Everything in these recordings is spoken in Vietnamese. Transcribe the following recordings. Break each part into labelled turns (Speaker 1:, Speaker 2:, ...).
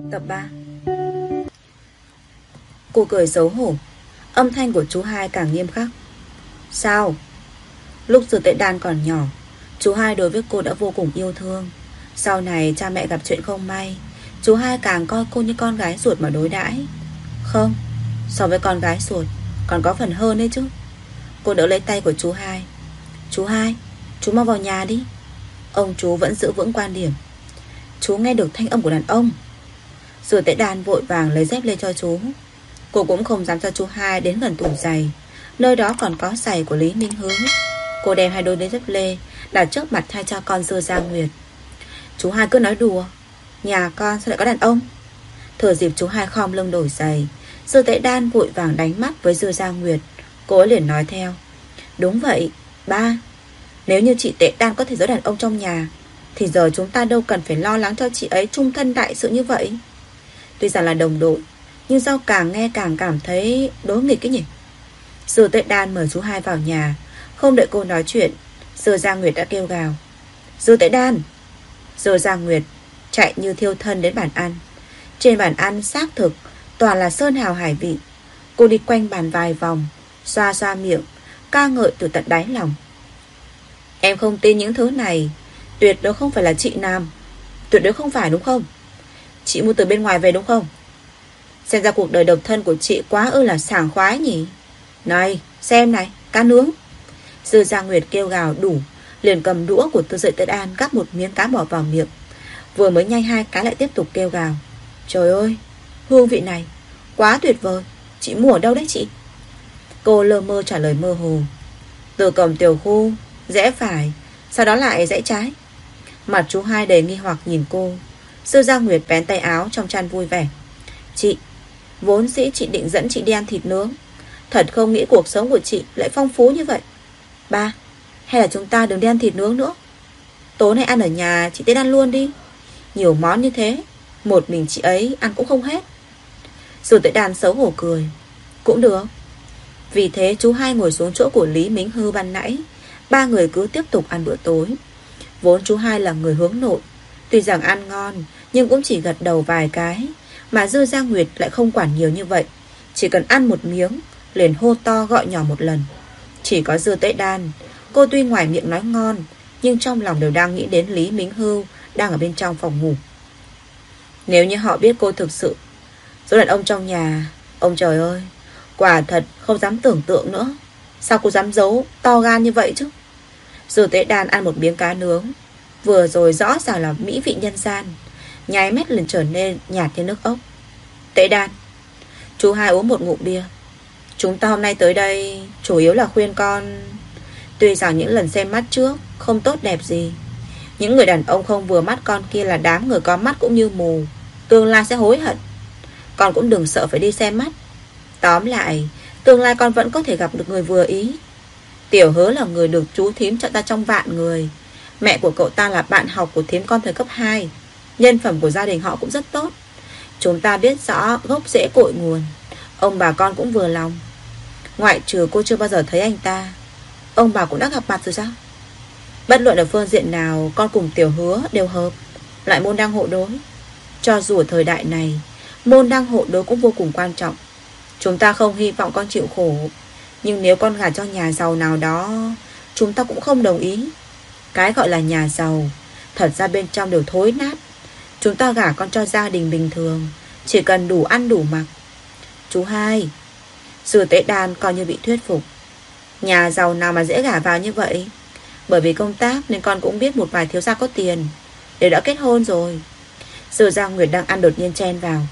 Speaker 1: Tập 3. Cô cười xấu hổ. Âm thanh của chú hai càng nghiêm khắc. Sao? Lúc Dư Tệ Đan còn nhỏ, chú hai đối với cô đã vô cùng yêu thương. Sau này cha mẹ gặp chuyện không may, chú hai càng coi cô như con gái ruột mà đối đãi. Không, so với con gái ruột còn có phần hơn đấy chứ. Cô đỡ lấy tay của chú hai. Chú hai, chú mau vào nhà đi. Ông chú vẫn giữ vững quan điểm. Chú nghe được thanh âm của đàn ông. Dư Tệ Đan vội vàng lấy dép lên cho chú. Cô cũng không dám cho chú hai đến gần tủ giày. Nơi đó còn có giày của Lý Minh Hướng. Cô đem hai đôi dép lê đặt trước mặt hai cha con Dư Gia Nguyệt. Chú hai cứ nói đùa, nhà con sao lại có đàn ông? Thừa dịp chú hai khom lưng đổi giày, Dư Tệ Đan vội vàng đánh mắt với Dư Gia Nguyệt. Cô ấy liền nói theo. Đúng vậy, ba. Nếu như chị Tệ Đan có thể giấu đàn ông trong nhà, thì giờ chúng ta đâu cần phải lo lắng cho chị ấy chung thân đại sự như vậy. Tuy rằng là đồng đội, nhưng sao càng nghe càng cảm thấy đối nghịch cái nhỉ. Dư Tệ Đan mời chú hai vào nhà. Không đợi cô nói chuyện, Dư Gia Nguyệt đã kêu gào. Dư Tệ Đan. Dư Gia Nguyệt chạy như thiêu thân đến bàn ăn. Trên bàn ăn xác thực toàn là sơn hào hải vị. Cô đi quanh bàn vài vòng, xoa xoa miệng, ca ngợi từ tận đáy lòng. Em không tin những thứ này. Tuyệt đối không phải là chị làm. Tuyệt đối không phải, đúng không? Chị mua từ bên ngoài về đúng không? Xem ra cuộc đời độc thân của chị quá ư là sảng khoái nhỉ. Này, xem này, cá nướng. Dư Gia Nguyệt kêu gào đủ, liền cầm đũa của Dư Tệ Đan gắp một miếng cá bỏ vào miệng. Vừa mới nhai hai cái lại tiếp tục kêu gào. Trời ơi, hương vị này quá tuyệt vời. Chị mua ở đâu đấy chị? Cô lơ mơ trả lời mơ hồ. Từ cổng tiểu khu rẽ phải, sau đó lại rẽ trái. Mặt chú hai đầy nghi hoặc nhìn cô. Dư Gia Nguyệt vén tay áo trong chăn vui vẻ. Chị, vốn dĩ chị định dẫn chị đi ăn thịt nướng. Thật không nghĩ cuộc sống của chị lại phong phú như vậy. Ba, hay là chúng ta đừng đi ăn thịt nướng nữa. Tối nay ăn ở nhà chị Tết ăn luôn đi. Nhiều món như thế, một mình chị ấy ăn cũng không hết. Dư Tệ Đan xấu hổ cười. Cũng được. Vì thế chú hai ngồi xuống chỗ của Lý Minh Hư ban nãy. Ba người cứ tiếp tục ăn bữa tối. Vốn chú hai là người hướng nội, tuy rằng ăn ngon nhưng cũng chỉ gật đầu vài cái. Mà Dư Gia Nguyệt lại không quản nhiều như vậy. Chỉ cần ăn một miếng liền hô to gọi nhỏ một lần. Chỉ có Dư Tệ Đan, cô tuy ngoài miệng nói ngon, nhưng trong lòng đều đang nghĩ đến Lý Minh Hưu đang ở bên trong phòng ngủ. Nếu như họ biết cô thực sự giấu đàn ông trong nhà, ông trời ơi, quả thật không dám tưởng tượng nữa. Sao cô dám giấu to gan như vậy chứ? Dư Tệ Đan ăn một miếng cá nướng vừa rồi rõ ràng là mỹ vị nhân gian, nháy mắt liền trở nên nhạt như nước ốc. Tệ Đan, chú hai uống một ngụm bia. Chúng ta hôm nay tới đây chủ yếu là khuyên con. Tuy rằng những lần xem mắt trước không tốt đẹp gì, những người đàn ông không vừa mắt con kia là đám người có mắt cũng như mù, tương lai sẽ hối hận. Con cũng đừng sợ phải đi xem mắt. Tóm lại, tương lai con vẫn có thể gặp được người vừa ý. Tiểu Hứa là người được chú thím chọn ra trong vạn người. Mẹ của cậu ta là bạn học của thím con thời cấp 2. Nhân phẩm của gia đình họ cũng rất tốt. Chúng ta biết rõ gốc rễ cội nguồn. Ông bà con cũng vừa lòng. Ngoại trừ cô chưa bao giờ thấy anh ta, ông bà cũng đã gặp mặt rồi sao? Bất luận ở phương diện nào, con cùng Tiểu Hứa đều hợp. Lại môn đăng hộ đối. Cho dù ở thời đại này, môn đăng hộ đối cũng vô cùng quan trọng. Chúng ta không hy vọng con chịu khổ, nhưng nếu con gả cho nhà giàu nào đó, chúng ta cũng không đồng ý. Cái gọi là nhà giàu, thật ra bên trong đều thối nát. Chúng ta gả con cho gia đình bình thường, chỉ cần đủ ăn đủ mặc. Chú hai, Dư Tệ Đan coi như bị thuyết phục. Nhà giàu nào mà dễ gả vào như vậy. Bởi vì công tác nên con cũng biết một vài thiếu gia có tiền, đều đã kết hôn rồi. Dư Gia Nguyệt đang ăn đột nhiên chen vào.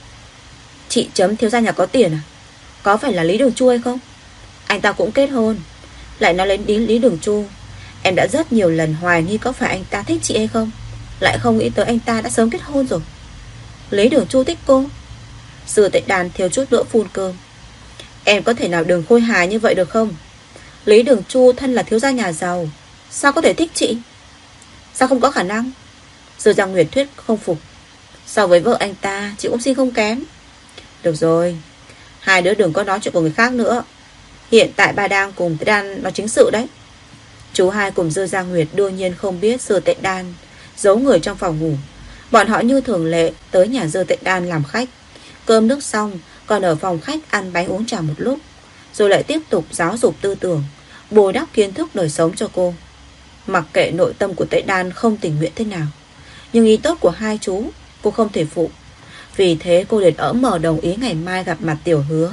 Speaker 1: Chị chấm thiếu gia nhà có tiền à? Có phải là Lý Đường Chu hay không? Anh ta cũng kết hôn. Lại nói đến Lý Đường Chu, em đã rất nhiều lần hoài nghi có phải anh ta thích chị hay không. Lại không nghĩ tới anh ta đã sớm kết hôn rồi. Lý Đường Chu thích cô? Dư Tệ Đan thiếu chút nữa phun cơm. Em có thể nào đừng khôi hài như vậy được không? Lý Đường Chu thân là thiếu gia nhà giàu, sao có thể thích chị? Sao không có khả năng? Dư Gia Nguyệt thuyết không phục. So với vợ anh ta, chị cũng xin không kém. Được rồi, hai đứa đừng có nói chuyện của người khác nữa. Hiện tại ba đang cùng Tệ Đan nói chính sự đấy. Chú hai cùng Dư Gia Nguyệt đương nhiên không biết Dư Tệ Đan giấu người trong phòng ngủ. Bọn họ như thường lệ tới nhà Dư Tệ Đan làm khách. Cơm nước xong còn ở phòng khách ăn bánh uống trà một lúc, rồi lại tiếp tục giáo dục tư tưởng, bồi đắp kiến thức đời sống cho cô. Mặc kệ nội tâm của Tệ Đan không tình nguyện thế nào, nhưng ý tốt của hai chú cô không thể phụ. Vì thế cô liền ỡm mở đồng ý ngày mai gặp mặt Tiểu Hứa.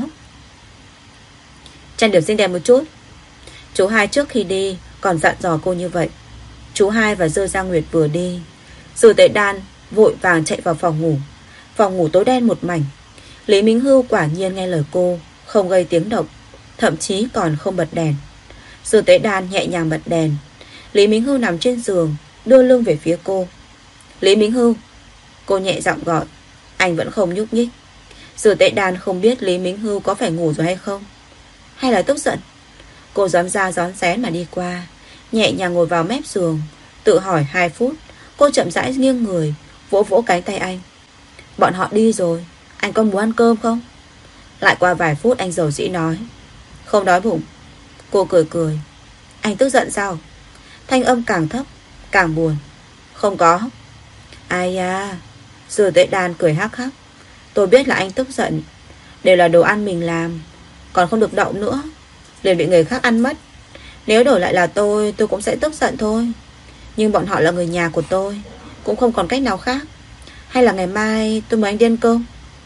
Speaker 1: Trang điểm xinh đẹp một chút. Chú hai trước khi đi còn dặn dò cô như vậy. Chú hai và Dư Gia Nguyệt vừa đi, Dư Tệ Đan vội vàng chạy vào phòng ngủ. Phòng ngủ tối đen một mảnh. Lý Minh Hưu quả nhiên nghe lời cô, không gây tiếng động, thậm chí còn không bật đèn. Dư Tệ Đan nhẹ nhàng bật đèn. Lý Minh Hưu nằm trên giường, đưa lưng về phía cô. Lý Minh Hưu. Cô nhẹ giọng gọi. Anh vẫn không nhúc nhích. Dư Tệ Đan không biết Lý Minh Hưu có phải ngủ rồi hay không, hay là tức giận. Cô gión ra gión xén mà đi qua, nhẹ nhàng ngồi vào mép giường, tự hỏi 2 phút. Cô chậm rãi nghiêng người, vỗ vỗ cánh tay anh. Bọn họ đi rồi, anh có muốn ăn cơm không? Lại qua vài phút anh dầu dĩ nói, không đói bụng. Cô cười cười. Anh tức giận sao? Thanh âm càng thấp càng buồn. Không có. Ai da. Dư Tệ Đan cười hắc hắc. Tôi biết là anh tức giận. Đều là đồ ăn mình làm, còn không được đậu nữa, liền bị người khác ăn mất. Nếu đổi lại là tôi cũng sẽ tức giận thôi. Nhưng bọn họ là người nhà của tôi, cũng không còn cách nào khác. Hay là ngày mai tôi mời anh đi ăn cơm?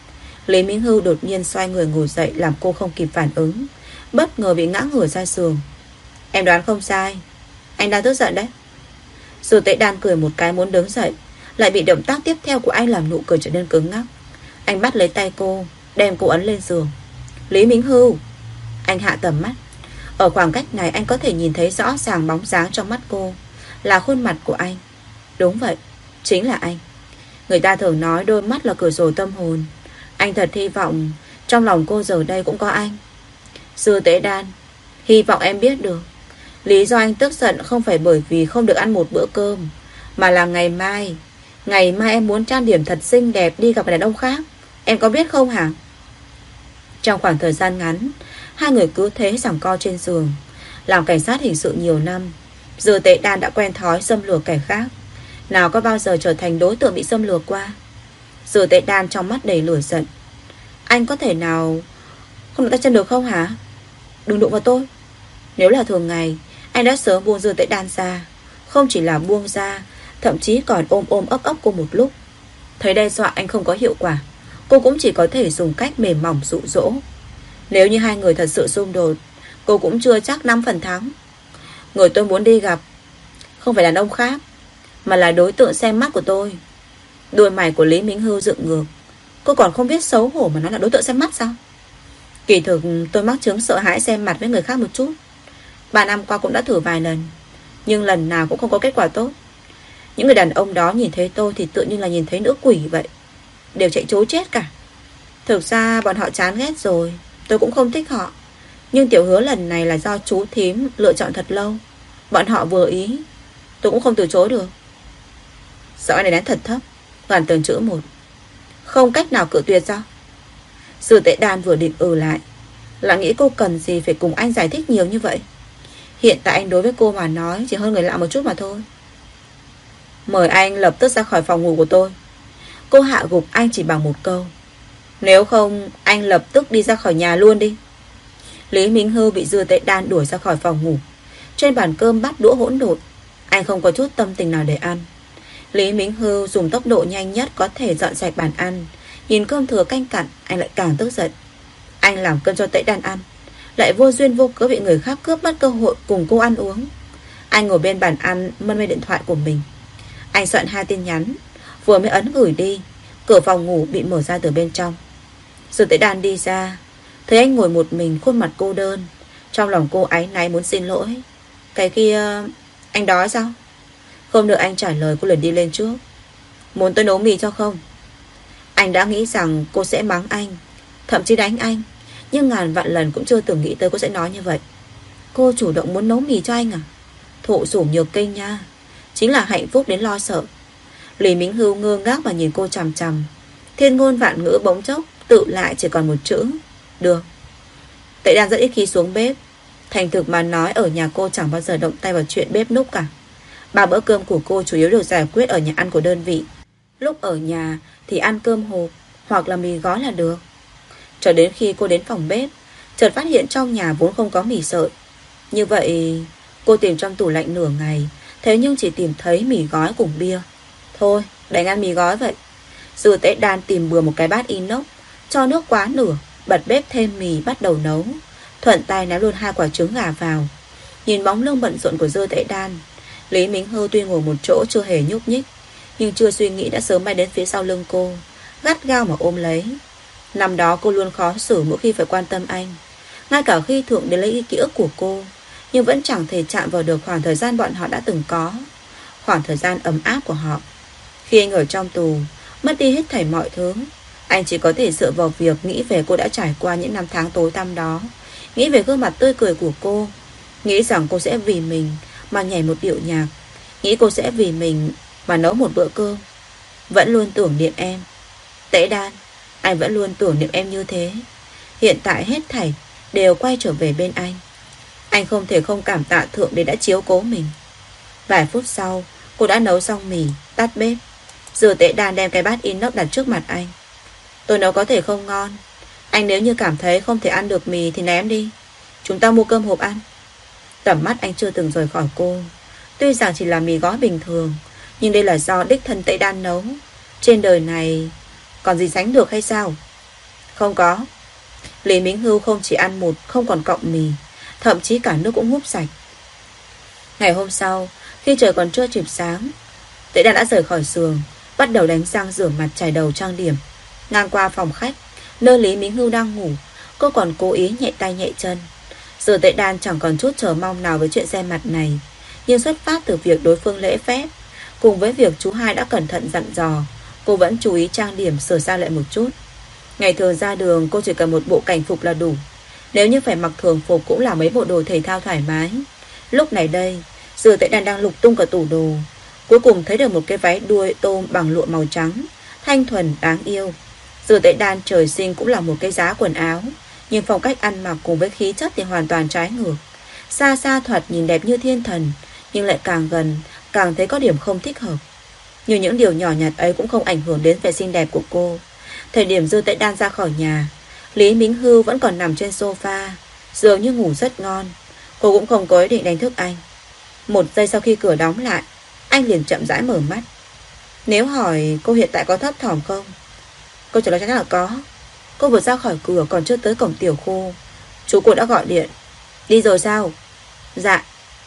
Speaker 1: Lý Minh Hưu đột nhiên xoay người ngồi dậy, làm cô không kịp phản ứng, bất ngờ bị ngã ngửa ra giường. Em đoán không sai, anh đang tức giận đấy. Dư Tệ Đan cười một cái muốn đứng dậy, lại bị động tác tiếp theo của anh làm nụ cười trở nên cứng ngắc. Anh bắt lấy tay cô, đem cô ấn lên giường. Lý Minh Hưu. Anh hạ tầm mắt. Ở khoảng cách này anh có thể nhìn thấy rõ ràng bóng dáng trong mắt cô, là khuôn mặt của anh. Đúng vậy, chính là anh. Người ta thường nói đôi mắt là cửa sổ tâm hồn. Anh thật hy vọng trong lòng cô giờ đây cũng có anh. Dư Tệ Đan, hy vọng em biết được, lý do anh tức giận không phải bởi vì không được ăn một bữa cơm, mà là ngày mai em muốn trang điểm thật xinh đẹp đi gặp đàn ông khác. Em có biết không hả? Trong khoảng thời gian ngắn, hai người cứ thế giằng co trên giường. Làm cảnh sát hình sự nhiều năm, Dư Tệ Đan đã quen thói xâm lược kẻ khác, nào có bao giờ trở thành đối tượng bị xâm lược qua. Dư Tệ Đan trong mắt đầy lửa giận. Anh có thể nào không được tay chân được không hả? Đừng đụng vào tôi. Nếu là thường ngày, anh đã sớm buông Dư Tệ Đan ra. Không chỉ là buông ra, thậm chí còn ôm ôm ấp ấp cô một lúc. Thấy đe dọa anh không có hiệu quả, cô cũng chỉ có thể dùng cách mềm mỏng dụ dỗ. Nếu như hai người thật sự xung đột, cô cũng chưa chắc 5 phần thắng. Người tôi muốn đi gặp không phải đàn ông khác, mà là đối tượng xem mắt của tôi. Đôi mày của Lý Minh Hưu dựng ngược. Cô còn không biết xấu hổ mà nói là đối tượng xem mắt sao? Kỳ thực tôi mắc chứng sợ hãi xem mặt với người khác một chút. 3 năm qua cũng đã thử vài lần, nhưng lần nào cũng không có kết quả tốt. Những người đàn ông đó nhìn thấy tôi thì tự như là nhìn thấy nữ quỷ vậy, đều chạy trối chết cả. Thực ra bọn họ chán ghét rồi, tôi cũng không thích họ. Nhưng Tiểu Hứa lần này là do chú thím lựa chọn thật lâu. Bọn họ vừa ý, tôi cũng không từ chối được. Giọng này đánh thật thấp, gần từng chữ một. Không cách nào cự tuyệt sao? Dư Tệ Đan vừa định lại, là nghĩ cô cần gì phải cùng anh giải thích nhiều như vậy. Hiện tại anh đối với cô mà nói chỉ hơn người lạ một chút mà thôi. Mời anh lập tức ra khỏi phòng ngủ của tôi. Cô hạ gục anh chỉ bằng một câu. Nếu không anh lập tức đi ra khỏi nhà luôn đi. Lý Minh Hưu bị Dư Tệ Đan đuổi ra khỏi phòng ngủ. Trên bàn cơm bát đũa hỗn độn, anh không có chút tâm tình nào để ăn. Lý Minh Hưu dùng tốc độ nhanh nhất có thể dọn sạch bàn ăn. Nhìn cơm thừa canh cặn, anh lại càng tức giận. Anh làm cơm cho Tệ Đan ăn, lại vô duyên vô cớ bị người khác cướp mất cơ hội cùng cô ăn uống. Anh ngồi bên bàn ăn mân mê điện thoại của mình. Anh soạn 2 tin nhắn, vừa mới ấn gửi đi, cửa phòng ngủ bị mở ra từ bên trong. Dư Tệ Đan đi ra, thấy anh ngồi một mình, khuôn mặt cô đơn. Trong lòng cô áy náy muốn xin lỗi. Cái kia, anh đói sao? Không được anh trả lời, cô liền đi lên trước. Muốn tôi nấu mì cho không? Anh đã nghĩ rằng cô sẽ mắng anh, thậm chí đánh anh, nhưng ngàn vạn lần cũng chưa từng nghĩ tới cô sẽ nói như vậy. Cô chủ động muốn nấu mì cho anh à? Thụ sủng nhược kinh nha, chính là hạnh phúc đến lo sợ. Lý Minh Hưu ngơ ngác mà nhìn cô chằm chằm. Thiên ngôn vạn ngữ bỗng chốc tự lại chỉ còn một chữ: được. Tệ Đan rất ít khi xuống bếp. Thành thực mà nói, ở nhà cô chẳng bao giờ động tay vào chuyện bếp núc cả. 3 bữa cơm của cô chủ yếu được giải quyết ở nhà ăn của đơn vị. Lúc ở nhà thì ăn cơm hộp hoặc là mì gói là được. Cho đến khi cô đến phòng bếp, chợt phát hiện trong nhà vốn không có mì sợi. Như vậy cô tìm trong tủ lạnh nửa ngày, thế nhưng chỉ tìm thấy mì gói cùng bia. Thôi đành ăn mì gói vậy. Dư Tế Đan tìm bừa một cái bát inox, cho nước quá nửa, bật bếp thêm mì bắt đầu nấu. Thuận tay ném luôn 2 quả trứng gà vào. Nhìn bóng lưng bận rộn của Dư Tế Đan, Lý Mính Hư tuy ngồi một chỗ chưa hề nhúc nhích, nhưng chưa suy nghĩ đã sớm bay đến phía sau lưng cô, gắt gao mà ôm lấy. Năm đó cô luôn khó xử mỗi khi phải quan tâm anh, ngay cả khi Thượng đến lấy ký ức của cô, nhưng vẫn chẳng thể chạm vào được khoảng thời gian bọn họ đã từng có, khoảng thời gian ấm áp của họ. Khi anh ở trong tù, mất đi hết thảy mọi thứ, anh chỉ có thể dựa vào việc nghĩ về cô đã trải qua những năm tháng tối tăm đó, nghĩ về gương mặt tươi cười của cô, nghĩ rằng cô sẽ vì mình mà nhảy một điệu nhạc, nghĩ cô sẽ vì mình mà nấu một bữa cơm. Vẫn luôn tưởng niệm em, Tế Đan. Anh vẫn luôn tưởng niệm em như thế. Hiện tại hết thảy đều quay trở về bên anh. Anh không thể không cảm tạ Thượng Đế đã chiếu cố mình. Vài phút sau, cô đã nấu xong mì, tắt bếp. Dư Tế Đan đem cái bát inox đặt trước mặt anh. Tôi nấu có thể không ngon, anh nếu như cảm thấy không thể ăn được mì thì ném đi, chúng ta mua cơm hộp ăn. Tầm mắt anh chưa từng rời khỏi cô. Tuy rằng chỉ là mì gói bình thường, nhưng đây là do đích thân Tế Đan nấu. Trên đời này còn gì sánh được hay sao? Không có. Lý Mính Hưu không chỉ ăn một, không còn cọng mì, thậm chí cả nước cũng húp sạch. Ngày hôm sau, khi trời còn chưa kịp sáng, Tế Đan đã rời khỏi giường, bắt đầu đánh răng rửa mặt, chải đầu trang điểm. Ngang qua phòng khách, nơi Lý Mính Hưu đang ngủ, cô còn cố ý nhẹ tay nhẹ chân. Giờ Tế Đan chẳng còn chút chờ mong nào với chuyện xem mặt này, nhưng xuất phát từ việc đối phương lễ phép, cùng với việc chú hai đã cẩn thận dặn dò, cô vẫn chú ý trang điểm sửa sang lại một chút. Ngày thường ra đường cô chỉ cần một bộ cảnh phục là đủ, nếu như phải mặc thường phục cũng là mấy bộ đồ thể thao thoải mái. Lúc này đây, Dư Tế Đan đang lục tung cả tủ đồ, cuối cùng thấy được một cái váy đuôi tôm bằng lụa màu trắng, thanh thuần đáng yêu. Dư Tế Đan trời sinh cũng là một cái giá quần áo, nhưng phong cách ăn mặc cùng với khí chất thì hoàn toàn trái ngược. Xa xa thoạt nhìn đẹp như thiên thần, nhưng lại càng gần càng thấy có điểm không thích hợp. Nhưng những điều nhỏ nhặt ấy cũng không ảnh hưởng đến vẻ xinh đẹp của cô. Thời điểm Dư Tế Đan ra khỏi nhà, Lý Mính Hưu vẫn còn nằm trên sofa, dường như ngủ rất ngon. Cô cũng không có ý định đánh thức anh. Một giây sau khi cửa đóng lại, anh liền chậm rãi mở mắt. Nếu hỏi cô hiện tại có thấp thỏm không, câu trả lời chắc chắn là có. Cô vừa ra khỏi cửa còn chưa tới cổng tiểu khu, chú cô đã gọi điện. Đi rồi sao? Dạ.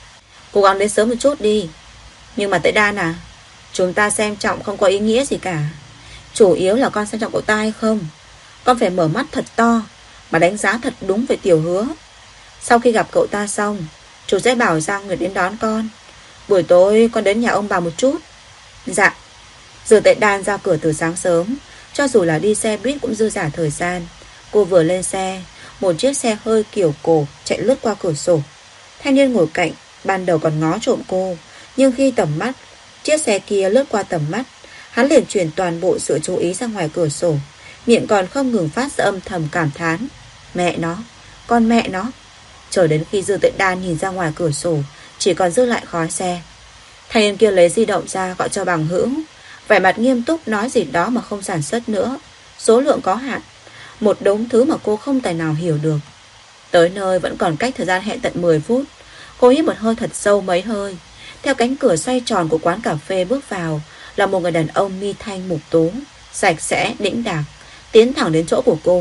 Speaker 1: Cố gắng đến sớm một chút đi. Nhưng mà Tế Đan à, chúng ta xem trọng không có ý nghĩa gì cả. Chủ yếu là con xem trọng cậu ta hay không. Con phải mở mắt thật to mà đánh giá thật đúng về Tiểu Hứa. Sau khi gặp cậu ta xong, chú sẽ bảo Giang Nguyệt đến đón con. Buổi tối con đến nhà ông bà một chút. Dạ. Dư Tế Đan ra cửa từ sáng sớm, cho dù là đi xe buýt cũng dư dả thời gian. Cô vừa lên xe, một chiếc xe hơi kiểu cổ chạy lướt qua cửa sổ. Thanh niên ngồi cạnh ban đầu còn ngó trộm cô, nhưng khi chiếc xe kia lướt qua tầm mắt, hắn liền chuyển toàn bộ sự chú ý ra ngoài cửa sổ, miệng còn không ngừng phát ra âm thầm cảm thán. Mẹ nó, con mẹ nó. Chờ đến khi Dư Tế Đan nhìn ra ngoài cửa sổ, chỉ còn dư lại khói xe. Thanh niên kia lấy di động ra gọi cho bằng hữu, vẻ mặt nghiêm túc nói gì đó mà không sản xuất nữa. Số lượng có hạn, một đống thứ mà cô không tài nào hiểu được. Tới nơi vẫn còn cách thời gian hẹn tận 10 phút. Cô hít một hơi thật sâu mấy hơi. Theo cánh cửa xoay tròn của quán cà phê bước vào là một người đàn ông mi thanh mục tú, sạch sẽ, đĩnh đạc, tiến thẳng đến chỗ của cô.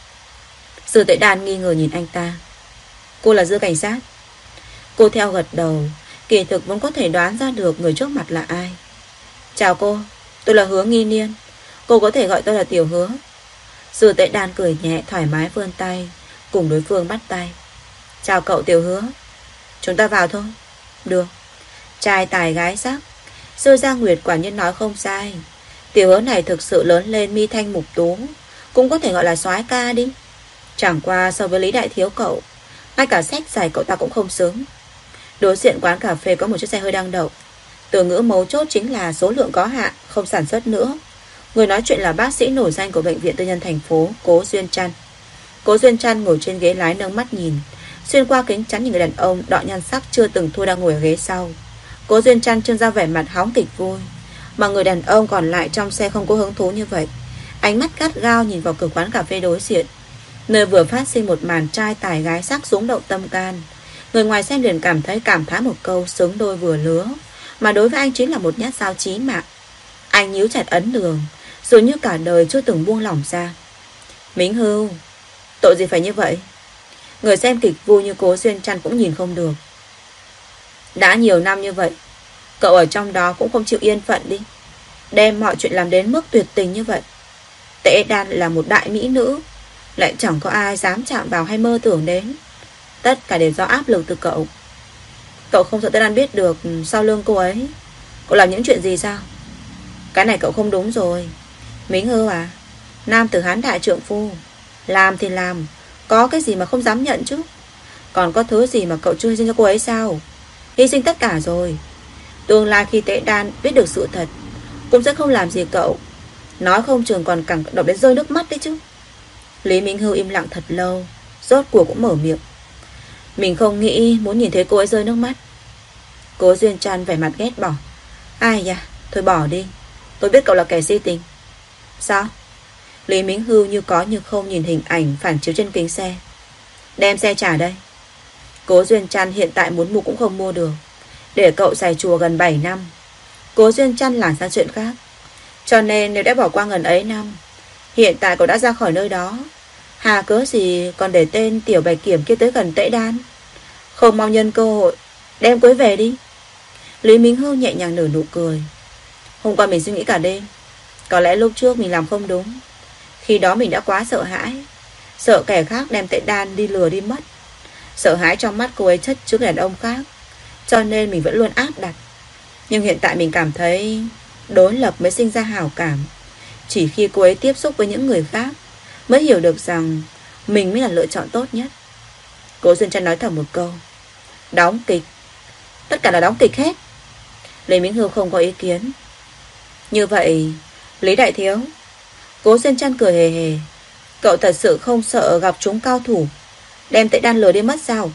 Speaker 1: Dư Tế Đan nghi ngờ nhìn anh ta. Cô là Dư cảnh sát? Cô theo gật đầu. Kỳ thực vẫn có thể đoán ra được người trước mặt là ai. Chào cô, tôi là Hứa Nghi Niên. Cô có thể gọi tôi là Tiểu Hứa. Dư Tế Đan cười nhẹ thoải mái vươn tay, cùng đối phương bắt tay. Chào cậu Tiểu Hứa. Chúng ta vào thôi. Được. Trai tài gái sắc, Dư Gia Nguyệt quả nhiên nói không sai. Tiểu Hứa này thực sự lớn lên mi thanh mục tú, cũng có thể gọi là soái ca đi. Chẳng qua so với Lý Đại Thiếu cậu, ngay cả sách giày cậu ta cũng không xứng. Đối diện quán cà phê có một chiếc xe hơi đang đậu. Từ ngữ mấu chốt chính là số lượng có hạn, không sản xuất nữa. Người nói chuyện là bác sĩ nổi danh của bệnh viện tư nhân thành phố, Cố Duyên Trăn. Cố Duyên Trăn ngồi trên ghế lái nâng mắt nhìn, xuyên qua kính chắn nhìn người đàn ông đọ nhan sắc chưa từng thua đang ngồi ở ghế sau. Cố Duyên Trăn trưng ra vẻ mặt hóng kịch vui. mà người đàn ông còn lại trong xe không có hứng thú như vậy. Ánh mắt gắt gao nhìn vào cửa quán cà phê đối diện, nơi vừa phát sinh một màn trai tài gái sắc rúng động tâm can. Người ngoài xem liền cảm thán một câu xứng đôi vừa lứa, mà đối với anh chính là một nhát dao chí mạng. Anh nhíu chặt ấn đường, rồi như cả đời chưa từng buông lỏng ra. Mính Hưu, tội gì phải như vậy? Người xem kịch vui như Cố Duyên Trăn cũng nhìn không được. Đã nhiều năm như vậy, cậu ở trong đó cũng không chịu yên phận đi, đem mọi chuyện làm đến mức tuyệt tình như vậy. Tệ Đan là một đại mỹ nữ, lại chẳng có ai dám chạm vào hay mơ tưởng đến. Tất cả đều do áp lực từ cậu. Cậu không sợ Tệ Đan biết được sau lưng cô ấy cậu làm những chuyện gì sao? Cái này cậu không đúng rồi. Mính Hưu à, nam tử hán đại trượng phu, làm thì làm, có cái gì mà không dám nhận chứ? Còn có thứ gì mà cậu chưa hy sinh cho cô ấy sao? Hy sinh tất cả rồi. Tương lai khi Tệ Đan biết được sự thật, cũng sẽ không làm gì cậu. Nói không chừng còn cảm động đến rơi nước mắt đấy chứ. Lý Minh Hưu im lặng thật lâu, rốt cuộc cũng mở miệng. Mình không nghĩ muốn nhìn thấy cô ấy rơi nước mắt. Cố Duyên Trăn vẻ mặt ghét bỏ. Ai da, thôi bỏ đi. Tôi biết cậu là kẻ si tình. Sao? Lý Minh Hưu như có như không nhìn hình ảnh phản chiếu trên kính xe. Đem xe trả đây. Cố Duyên Trăn hiện tại muốn mua cũng không mua được, để cậu xài chùa gần 7 năm. Cố Duyên Trăn lảng sang chuyện khác. Cho nên nếu đã bỏ qua gần ấy năm, hiện tại cậu đã ra khỏi nơi đó, hà cớ gì còn để tên tiểu bạch kiểm kia tới gần Tệ Đan? Không mau nhân cơ hội đem cô ấy về đi. Lý Minh Hưu nhẹ nhàng nở nụ cười. Hôm qua mình suy nghĩ cả đêm. Có lẽ lúc trước mình làm không đúng. Khi đó mình đã quá sợ hãi, sợ kẻ khác đem Tệ Đan đi lừa đi mất. Sợ hãi trong mắt cô ấy chất chứa đàn ông khác, cho nên mình vẫn luôn áp đặt. Nhưng hiện tại mình cảm thấy đối lập mới sinh ra hảo cảm. Chỉ khi cô ấy tiếp xúc với những người khác mới hiểu được rằng mình mới là lựa chọn tốt nhất. Cố Duyên Trăn nói thầm một câu. Đóng kịch. Tất cả là đóng kịch hết. Lý Minh Hưu không có ý kiến. Như vậy Lý đại thiếu. Cố Duyên Trăn cười hề hề. Cậu thật sự không sợ gặp chúng cao thủ đem Tệ Đan lừa đi mất sao?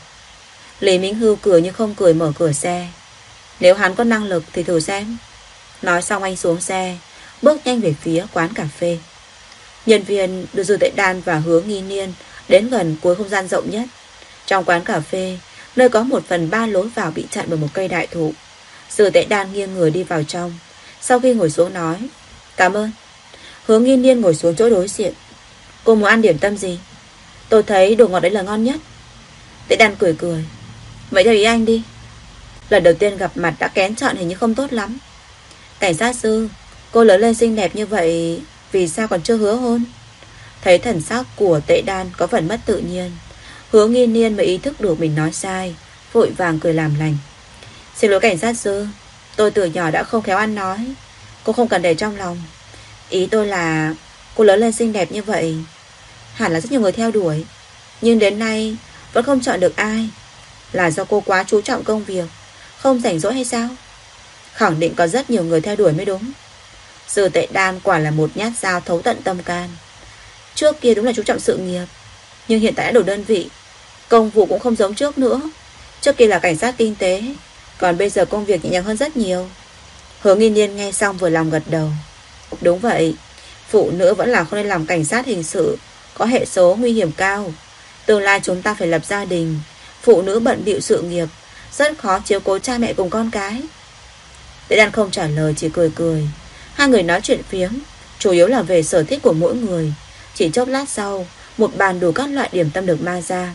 Speaker 1: Lý Minh Hưu cười như không cười, mở cửa xe. Nếu hắn có năng lực thì thử xem. Nói xong anh xuống xe, bước nhanh về phía quán cà phê. Nhân viên đưa Dư Tệ Đan và Hứa Nghi Niên đến gần cuối không gian rộng nhất. Trong quán cà phê, nơi có 1/3 lối vào bị chặn bởi một cây đại thụ. Dư Tệ Đan nghiêng người đi vào trong. Sau khi ngồi xuống nói cảm ơn. Hứa Nghi Niên ngồi xuống chỗ đối diện. Cô muốn ăn điểm tâm gì? Tôi thấy đồ ngọt đấy là ngon nhất. Tệ Đan cười cười. Vậy theo ý anh đi. Lần đầu tiên gặp mặt đã kén chọn hình như không tốt lắm. Cảnh sát sư, cô lớn lên xinh đẹp như vậy, vì sao còn chưa hứa hôn? Thấy thần sắc của Tệ Đan có phần mất tự nhiên, Hứa Nghi Niên mới ý thức được mình nói sai, vội vàng cười làm lành. Xin lỗi cảnh sát sư, tôi từ nhỏ đã không khéo ăn nói, cô không cần để trong lòng. Ý tôi là cô lớn lên xinh đẹp như vậy, hẳn là rất nhiều người theo đuổi, nhưng đến nay vẫn không chọn được ai. Là do cô quá chú trọng công việc, không rảnh rỗi hay sao? Khẳng định có rất nhiều người theo đuổi mới đúng. Dư Tệ Đan quả là một nhát dao thấu tận tâm can. Trước kia đúng là chú trọng sự nghiệp, nhưng hiện tại đã đổi đơn vị, công vụ cũng không giống trước nữa. Trước kia là cảnh sát kinh tế, còn bây giờ công việc nhẹ nhàng hơn rất nhiều. Hứa Nghi Niên nghe xong vừa lòng gật đầu. Đúng vậy, phụ nữ vẫn là không nên làm cảnh sát hình sự, có hệ số nguy hiểm cao. Tương lai chúng ta phải lập gia đình, phụ nữ bận bịu sự nghiệp, rất khó chiếu cố cha mẹ cùng con cái. Tệ Đan không trả lời, chỉ cười cười. Hai người nói chuyện phiếm, chủ yếu là về sở thích của mỗi người. Chỉ chốc lát sau, một bàn đủ các loại điểm tâm được mang ra.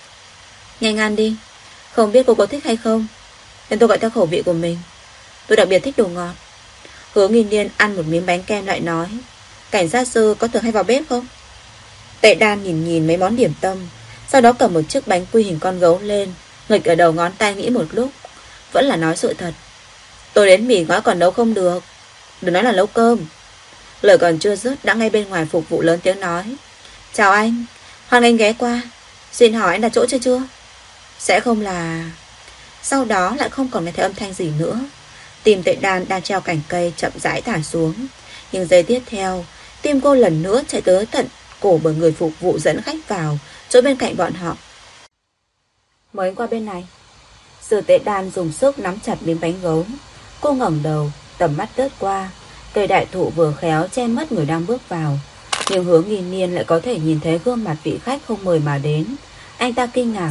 Speaker 1: Nhanh ăn đi, không biết cô có thích hay không, nên tôi gọi theo khẩu vị của mình. Tôi đặc biệt thích đồ ngọt. Hứa Nghi Niên ăn một miếng bánh kem lại nói, cảnh sát sư có thường hay vào bếp không? Tệ Đan nhìn nhìn mấy món điểm tâm, sau đó cầm một chiếc bánh quy hình con gấu lên, nghịch ở đầu ngón tay nghĩ một lúc, vẫn là nói sự thật. Tôi đến mì gói còn nấu không được, đừng nói là nấu cơm. Lời còn chưa dứt đã ngay bên ngoài phục vụ lớn tiếng nói, chào anh, hoan nghênh ghé qua, xin hỏi anh đặt chỗ chưa? Sẽ không là... Sau đó lại không còn nghe thấy âm thanh gì nữa. Tim Tệ Đan đang treo cành cây chậm rãi thả xuống. Nhưng giây tiếp theo, tim cô lần nữa chạy tới tận cổ bởi người phục vụ dẫn khách vào chỗ bên cạnh bọn họ. Mời anh qua bên này. Dư Tệ Đan dùng sức nắm chặt miếng bánh gấu. Cô ngẩng đầu, tầm mắt lướt qua, Cây đại thụ vừa khéo che mất người đang bước vào, nhưng Hứa Nghi Niên lại có thể nhìn thấy gương mặt vị khách không mời mà đến. Anh ta kinh ngạc.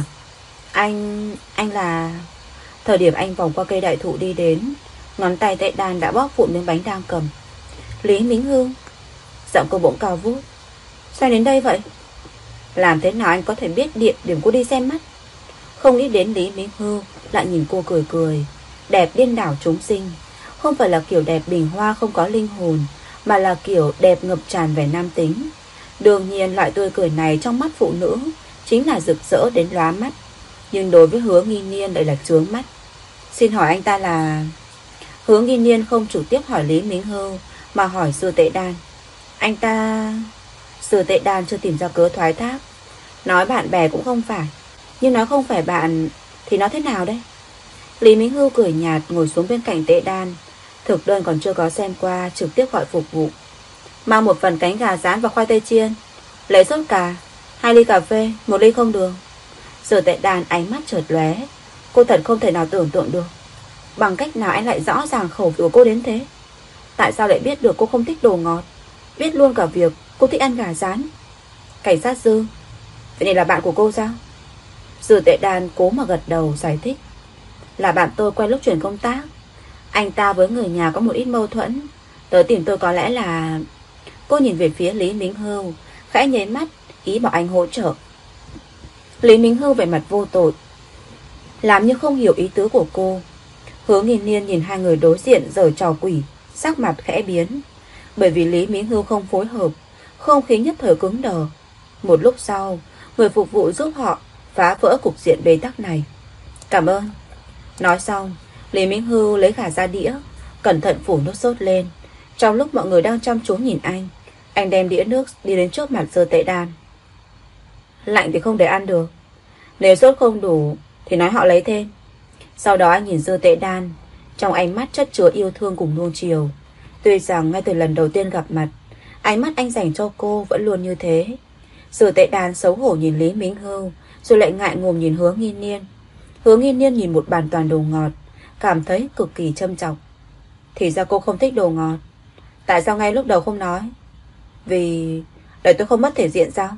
Speaker 1: Anh là... Thời điểm anh vòng qua cây đại thụ đi đến, ngón tay Tệ Đan đã bóp vụn miếng bánh đang cầm. Lý Mính Hưu. Giọng cô bỗng cao vút. Sao đến đây vậy? Làm thế nào anh có thể biết địa điểm cô đi xem mắt? Không nghĩ đến Lý Mính Hưu lại nhìn cô cười cười. Đẹp điên đảo chúng sinh. Không phải là kiểu đẹp bình hoa không có linh hồn, mà là kiểu đẹp ngập tràn vẻ nam tính. Đương nhiên loại tươi cười này trong mắt phụ nữ chính là rực rỡ đến lóa mắt, nhưng đối với Hứa Nghi Niên lại là chướng mắt. Xin hỏi anh ta là... Hứa Nghi Niên không trực tiếp hỏi Lý Mính Hưu, mà hỏi Sư Tệ Đan. Anh ta... Sư Tệ Đan chưa tìm ra cớ thoái thác. Nói bạn bè cũng không phải, nhưng nói không phải bạn thì nói thế nào đây? Lý Mính Hưu cười nhạt ngồi xuống bên cạnh Tệ Đan. Thực đơn còn chưa có xem qua, trực tiếp gọi phục vụ. Mang một phần cánh gà rán và khoai tây chiên, lấy sốt cà, 2 ly cà phê, 1 ly không đường. Sư Tệ Đan ánh mắt chợt lóe. Cô thật không thể nào tưởng tượng được bằng cách nào anh lại rõ ràng khẩu vị của cô đến thế. Tại sao lại biết được cô không thích đồ ngọt, biết luôn cả việc cô thích ăn gà rán? Cảnh sát Dư, vậy này là bạn của cô sao? Sư Tệ Đan cố mà gật đầu giải thích. Là bạn tôi quen lúc chuyển công tác. Anh ta với người nhà có một ít mâu thuẫn, tới tìm tôi có lẽ là... Cô nhìn về phía Lý Mính Hưu, khẽ nháy mắt, ý bảo anh hỗ trợ. Lý Mính Hưu vẻ mặt vô tội, làm như không hiểu ý tứ của cô. Hứa Nghi Niên nhìn hai người đối diện giở trò quỷ, sắc mặt khẽ biến. Bởi vì Lý Mính Hưu không phối hợp, không khí nhất thời cứng đờ. Một lúc sau, người phục vụ giúp họ phá vỡ cục diện bế tắc này. Cảm ơn. Nói xong, Lý Mính Hưu lấy gà ra đĩa, cẩn thận phủ nước sốt lên. Trong lúc mọi người đang chăm chú nhìn anh đem đĩa nước đi đến trước mặt Sư Tệ Đan. Lạnh thì không để ăn được, nếu sốt không đủ thì nói họ lấy thêm. Sau đó anh nhìn Sư Tệ Đan, trong ánh mắt chất chứa yêu thương cùng nuông chiều. Tuy rằng ngay từ lần đầu tiên gặp mặt, ánh mắt anh dành cho cô vẫn luôn như thế. Sư Tệ Đan xấu hổ nhìn Lý Mính Hưu, rồi lại ngại ngùng nhìn Hứa Nghi Niên. Hứa Nghi Niên nhìn một bàn toàn đồ ngọt, cảm thấy cực kỳ châm chọc. Thì ra cô không thích đồ ngọt. Tại sao ngay lúc đầu không nói? Vì... để tôi không mất thể diện sao?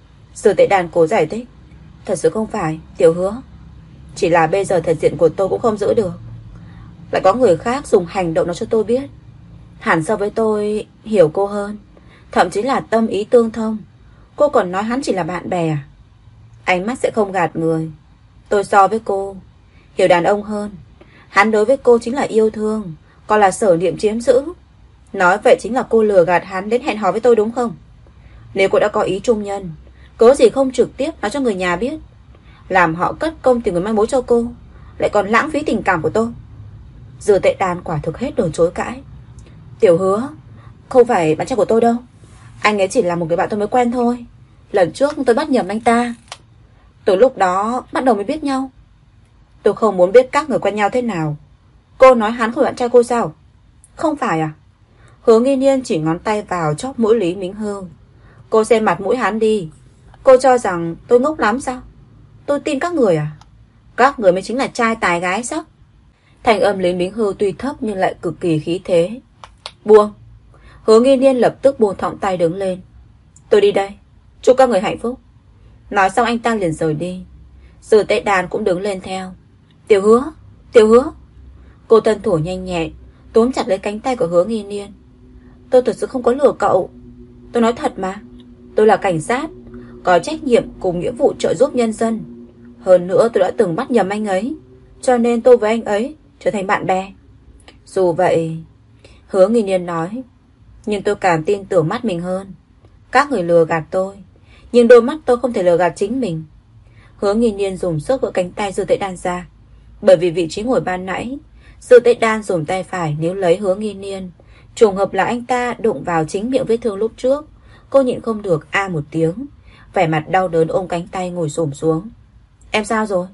Speaker 1: Sư Tệ Đan cố giải thích. Thật sự không phải, Tiểu Hứa. Chỉ là bây giờ thể diện của tôi cũng không giữ được, lại có người khác dùng hành động nói cho tôi biết. Hẳn so với tôi hiểu cô hơn, thậm chí là tâm ý tương thông. Cô còn nói hắn chỉ là bạn bè à? Ánh mắt sẽ không gạt người. Tôi so với cô hiểu đàn ông hơn. Hắn đối với cô chính là yêu thương, còn là sở niệm chiếm giữ. Nói vậy chính là cô lừa gạt hắn đến hẹn hò với tôi đúng không? Nếu cô đã có ý trung nhân, cớ gì không trực tiếp nói cho người nhà biết, làm họ cất công tìm người mai mối cho cô, lại còn lãng phí tình cảm của tôi. Dư Tệ Đan quả thực hết đường chối cãi. Tiểu Hứa, không phải bạn trai của tôi đâu. Anh ấy chỉ là một người bạn tôi mới quen thôi. Lần trước tôi bắt nhầm anh ta, từ lúc đó bắt đầu mới biết nhau. Tôi không muốn biết các người quen nhau thế nào. Cô nói hắn không phải bạn trai cô sao? Không phải à? Hứa Nghi Niên chỉ ngón tay vào chóp mũi Lý Mính Hưu. Cô xem mặt mũi hắn đi. Cô cho rằng tôi ngốc lắm sao? Tôi tin các người à? Các người mới chính là trai tài gái sắc. Thành âm Lý Mính Hưu tuy thấp nhưng lại cực kỳ khí thế. Buông. Hứa Nghi Niên lập tức buông thõng tay đứng lên. Tôi đi đây, chúc các người hạnh phúc. Nói xong anh ta liền rời đi. Sư Tệ Đan cũng đứng lên theo. Tiểu Hứa, Tiểu Hứa. Cô tân thủ nhanh nhẹn túm chặt lấy cánh tay của Hứa Nghi Niên. Tôi thật sự không có lừa cậu. Tôi nói thật mà. Tôi là cảnh sát, có trách nhiệm cùng nghĩa vụ trợ giúp nhân dân. Hơn nữa tôi đã từng bắt nhầm anh ấy, cho nên tôi với anh ấy trở thành bạn bè. Dù vậy, Hứa Nghi Niên nói, nhưng tôi càng tin tưởng mắt mình hơn. Các người lừa gạt tôi, nhưng đôi mắt tôi không thể lừa gạt chính mình. Hứa Nghi Niên dùng sức gỡ cánh tay Dư Tệ Đan ra. Bởi vì vị trí ngồi ban nãy, Dư Tệ Đan dùng tay phải níu lấy Hứa Nghi Niên. Trùng hợp là anh ta đụng vào chính miệng vết thương lúc trước. Cô nhịn không được a một tiếng, vẻ mặt đau đớn ôm cánh tay ngồi xổm xuống. Em sao rồi?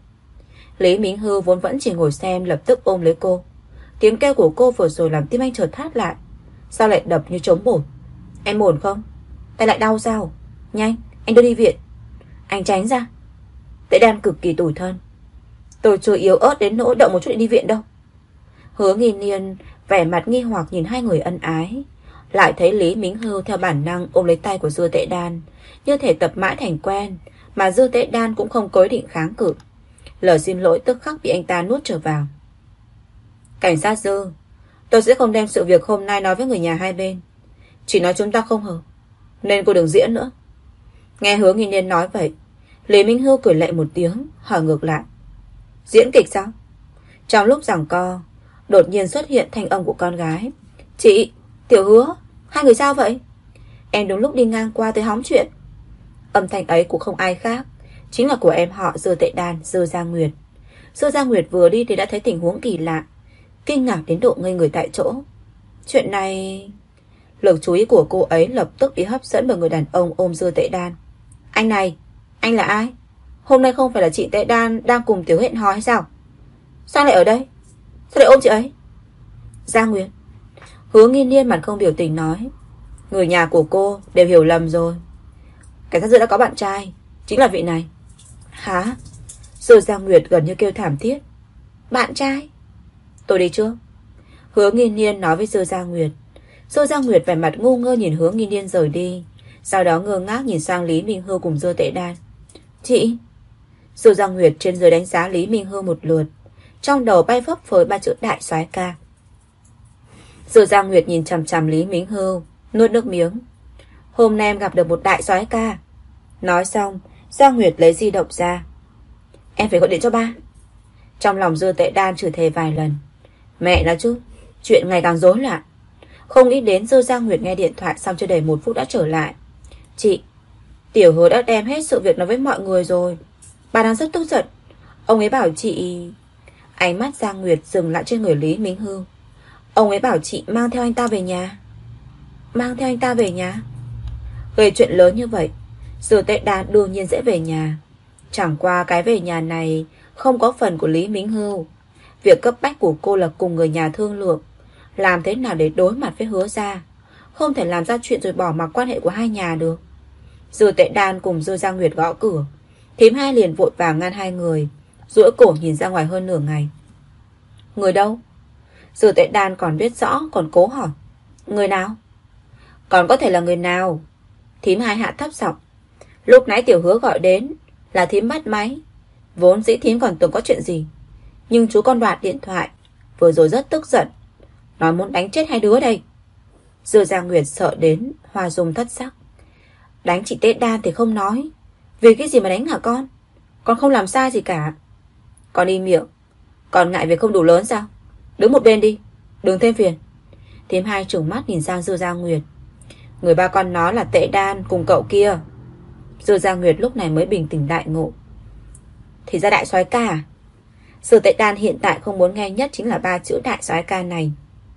Speaker 1: Lý Mính Hưu vốn vẫn chỉ ngồi xem lập tức ôm lấy cô. Tiếng kêu của cô vừa rồi làm tim anh chợt thắt lại. Sao lại đập như trống bổn? Em ổn không? Tay lại đau sao? Nhanh, anh đưa đi viện. Anh tránh ra. Tệ Đan cực kỳ tủi thân. Tôi chưa yếu ớt đến nỗi động một chút để đi viện đâu. Hứa Nghi Niên vẻ vẻ mặt nghi hoặc nhìn hai người ân ái. Lại thấy Lý Mính Hưu theo bản năng ôm lấy tay của Dư Tệ Đan, như thể tập mãi thành quen, mà Dư Tệ Đan cũng không có ý định kháng cự. Lời xin lỗi tức khắc bị anh ta nuốt trở vào. Cảnh sát Dư, tôi sẽ không đem sự việc hôm nay nói với người nhà hai bên, chỉ nói chúng ta không hợp, nên cô đừng diễn nữa. Nghe Hứa Nghi Niên nói vậy, Lý Minh Hưu cười lệ một tiếng, hỏi ngược lại. Diễn kịch sao? Trong lúc giằng co, đột nhiên xuất hiện thanh âm của con gái. Chị, Tiểu Hứa, hai người sao vậy? Em đúng lúc đi ngang qua tới hóng chuyện. Âm thanh ấy cũng không ai khác, chính là của em họ Dư Tệ Đan, Dư Gia Nguyệt. Dư Gia Nguyệt vừa đi thì đã thấy tình huống kỳ lạ, kinh ngạc đến độ ngây người tại chỗ. Chuyện này... Lực chú ý của cô ấy lập tức bị hấp dẫn bởi người đàn ông ôm Dư Tệ Đan. Anh này, anh là ai? Hôm nay không phải là chị Tệ Đan đang cùng Tiểu hẹn hò hay sao? Sao lại ở đây? Sao lại ôm chị ấy? Gia Nguyệt. Hứa Nghi Niên mặt không biểu tình nói. Người nhà của cô đều hiểu lầm rồi. Cảnh sát Dư đã có bạn trai, chính là vị này. Hả? Dư Gia Nguyệt gần như kêu thảm thiết. Bạn trai? Tôi đi trước. Hứa Nghi Niên nói với Dư Gia Nguyệt. Dư Gia Nguyệt vẻ mặt ngu ngơ nhìn Hứa Nghi Niên rời đi, sau đó ngơ ngác nhìn sang Lý Minh Hưu cùng Dư Tệ Đan. Chị. Dư Gia Nguyệt trên dưới đánh giá Lý Minh Hưu một lượt, trong đầu bay phấp phới ba chữ đại soái ca. Dư Gia Nguyệt nhìn chằm chằm Lý Minh Hưu, nuốt nước miếng. Hôm nay em gặp được một đại soái ca. Nói xong, Gia Nguyệt lấy di động ra. Em phải gọi điện cho ba. Trong lòng Dư Tệ Đan chửi thề vài lần. Mẹ nói chứ, chuyện ngày càng rối loạn. Không nghĩ đến Dư Gia Nguyệt nghe điện thoại xong chưa đầy 1 phút đã trở lại. Chị, Tiểu Hứa đã đem hết sự việc nói với mọi người rồi. Bà đang rất tức giận. Ông ấy bảo chị... Ánh mắt Gia Nguyệt dừng lại trên người Lý Minh Hưu. Ông ấy bảo chị mang theo anh ta về nhà. Mang theo anh ta về nhà? Gây chuyện lớn như vậy, Dư Tệ Đan đương nhiên sẽ về nhà. Chẳng qua cái về nhà này không có phần của Lý Minh Hưu. Việc cấp bách của cô là cùng người nhà thương lượng làm thế nào để đối mặt với Hứa gia. Không thể làm ra chuyện rồi bỏ mặc quan hệ của hai nhà được. Dư Tệ Đan cùng Dư Gia Nguyệt gõ cửa. Thím hai liền vội vàng ngăn hai người, duỗi cổ nhìn ra ngoài hơn nửa ngày. Người đâu? Dư Tệ Đan còn biết rõ, còn cố hỏi. Người nào? Còn có thể là người nào? Thím hai hạ thấp giọng. Lúc nãy Tiểu Hứa gọi đến là thím bắt máy. Vốn dĩ thím còn tưởng có chuyện gì, nhưng chú con đoạt điện thoại, vừa rồi rất tức giận, nói muốn đánh chết hai đứa đây. Dư Gia Nguyệt sợ đến hoa dung thất sắc. Đánh chị Tệ Đan thì không nói, vì cái gì mà đánh hả con? Con không làm sai gì cả. Con im miệng. Còn ngại việc không đủ lớn sao? Đứng một bên đi, đừng thêm phiền. Thím hai trừng mắt nhìn sang Dư Gia Nguyệt. Người ba con nói là Tệ Đan cùng cậu kia. Dư Gia Nguyệt lúc này mới bình tĩnh đại ngộ. Thì ra đại soái ca à? Dư Tệ Đan hiện tại không muốn nghe nhất chính là 3 chữ đại soái ca này.